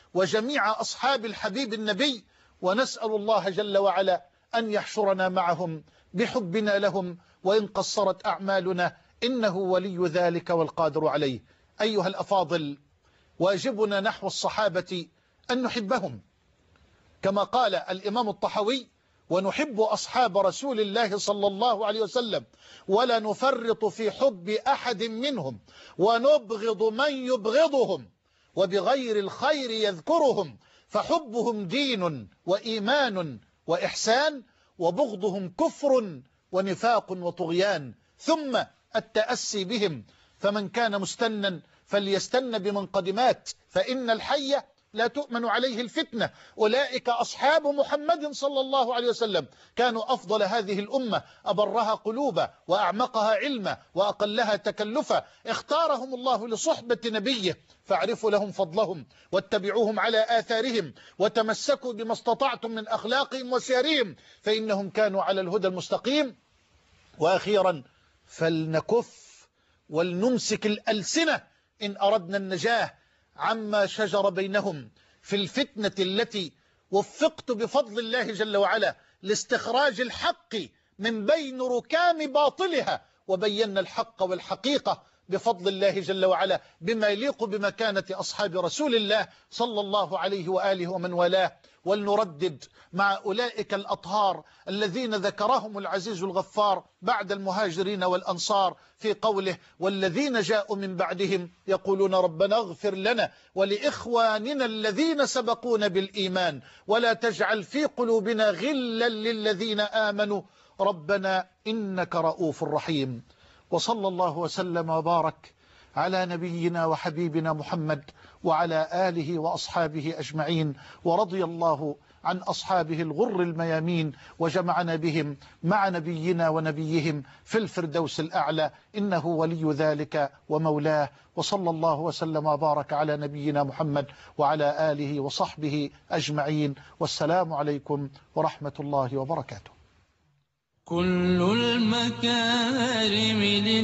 وجميع أصحاب الحبيب النبي، ونسأل الله جل وعلا أن يحشرنا معهم بحبنا لهم وإن قصرت أعمالنا، إنه ولي ذلك والقادر عليه. أيها الأفاضل، واجبنا نحو الصحابة أن نحبهم كما قال الإمام الطحاوي: ونحب أصحاب رسول الله صلى الله عليه وسلم ولا نفرط في حب أحد منهم، ونبغض من يبغضهم، وبغير الخير يذكرهم، فحبهم دين وإيمان وإحسان، وبغضهم كفر ونفاق وطغيان. ثم التأسي بهم، فمن كان مستنا فليستن بمن قد مات، فإن الحي لا تؤمن عليه الفتنة. أولئك أصحاب محمد صلى الله عليه وسلم، كانوا أفضل هذه الأمة، أبرها قلوبا وأعمقها علما وأقلها تكلفا. اختارهم الله لصحبة نبيه، فاعرفوا لهم فضلهم واتبعوهم على آثارهم، وتمسكوا بما استطعتم من أخلاقهم وسيرهم، فإنهم كانوا على الهدى المستقيم. وأخيرا، فلنكف ولنمسك الألسنة إن أردنا النجاة عما شجر بينهم في الفتنة التي وفقت بفضل الله جل وعلا لاستخراج الحق من بين ركام باطلها، وبينا الحق والحقيقة بفضل الله جل وعلا بما يليق بمكانة أصحاب رسول الله صلى الله عليه وآله ومن والاه. ولنردد مع أولئك الأطهار الذين ذكرهم العزيز الغفار بعد المهاجرين والأنصار في قوله: والذين جاءوا من بعدهم يقولون ربنا اغفر لنا ولإخواننا الذين سبقونا بالإيمان ولا تجعل في قلوبنا غلا للذين آمنوا ربنا إنك رؤوف رحيم. وصلى الله وسلم وبارك على نبينا وحبيبنا محمد وعلى آله وأصحابه أجمعين، ورضي الله عن أصحابه الغر الميامين، وجمعنا بهم مع نبينا ونبيهم في الفردوس الأعلى، إنه ولي ذلك ومولاه. وصلى الله وسلم وبارك على نبينا محمد وعلى آله وصحبه أجمعين، والسلام عليكم ورحمة الله وبركاته. كل المكارم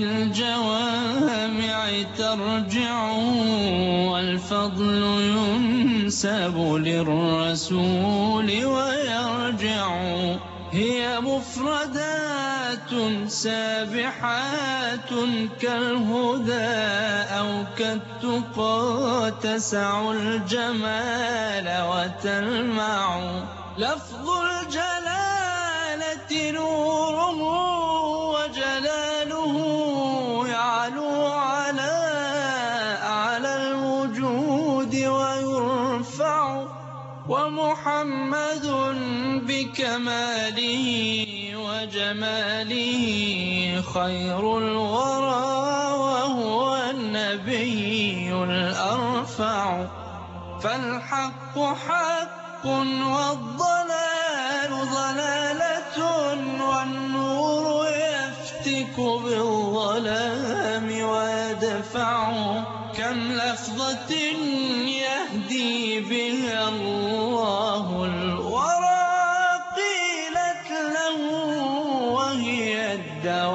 للجوامع ترجع، والفضل ينسب للرسول ويرجع. هي مفردات سابحات كالهدى أو كالتقى، تسع الجمال وتلمع. لفظ الجلال نوره وجلاله يعلو على أعلى الوجود ويرفع، ومحمد بكماله وجماله خير الورى، وهو النبي الأرفع. فالحق حق والضلال ضلالة، والنور يفتك بالظلام ويدفع. كم لفظة يهدي بها الله الورى، قيلت له وهي الدواء.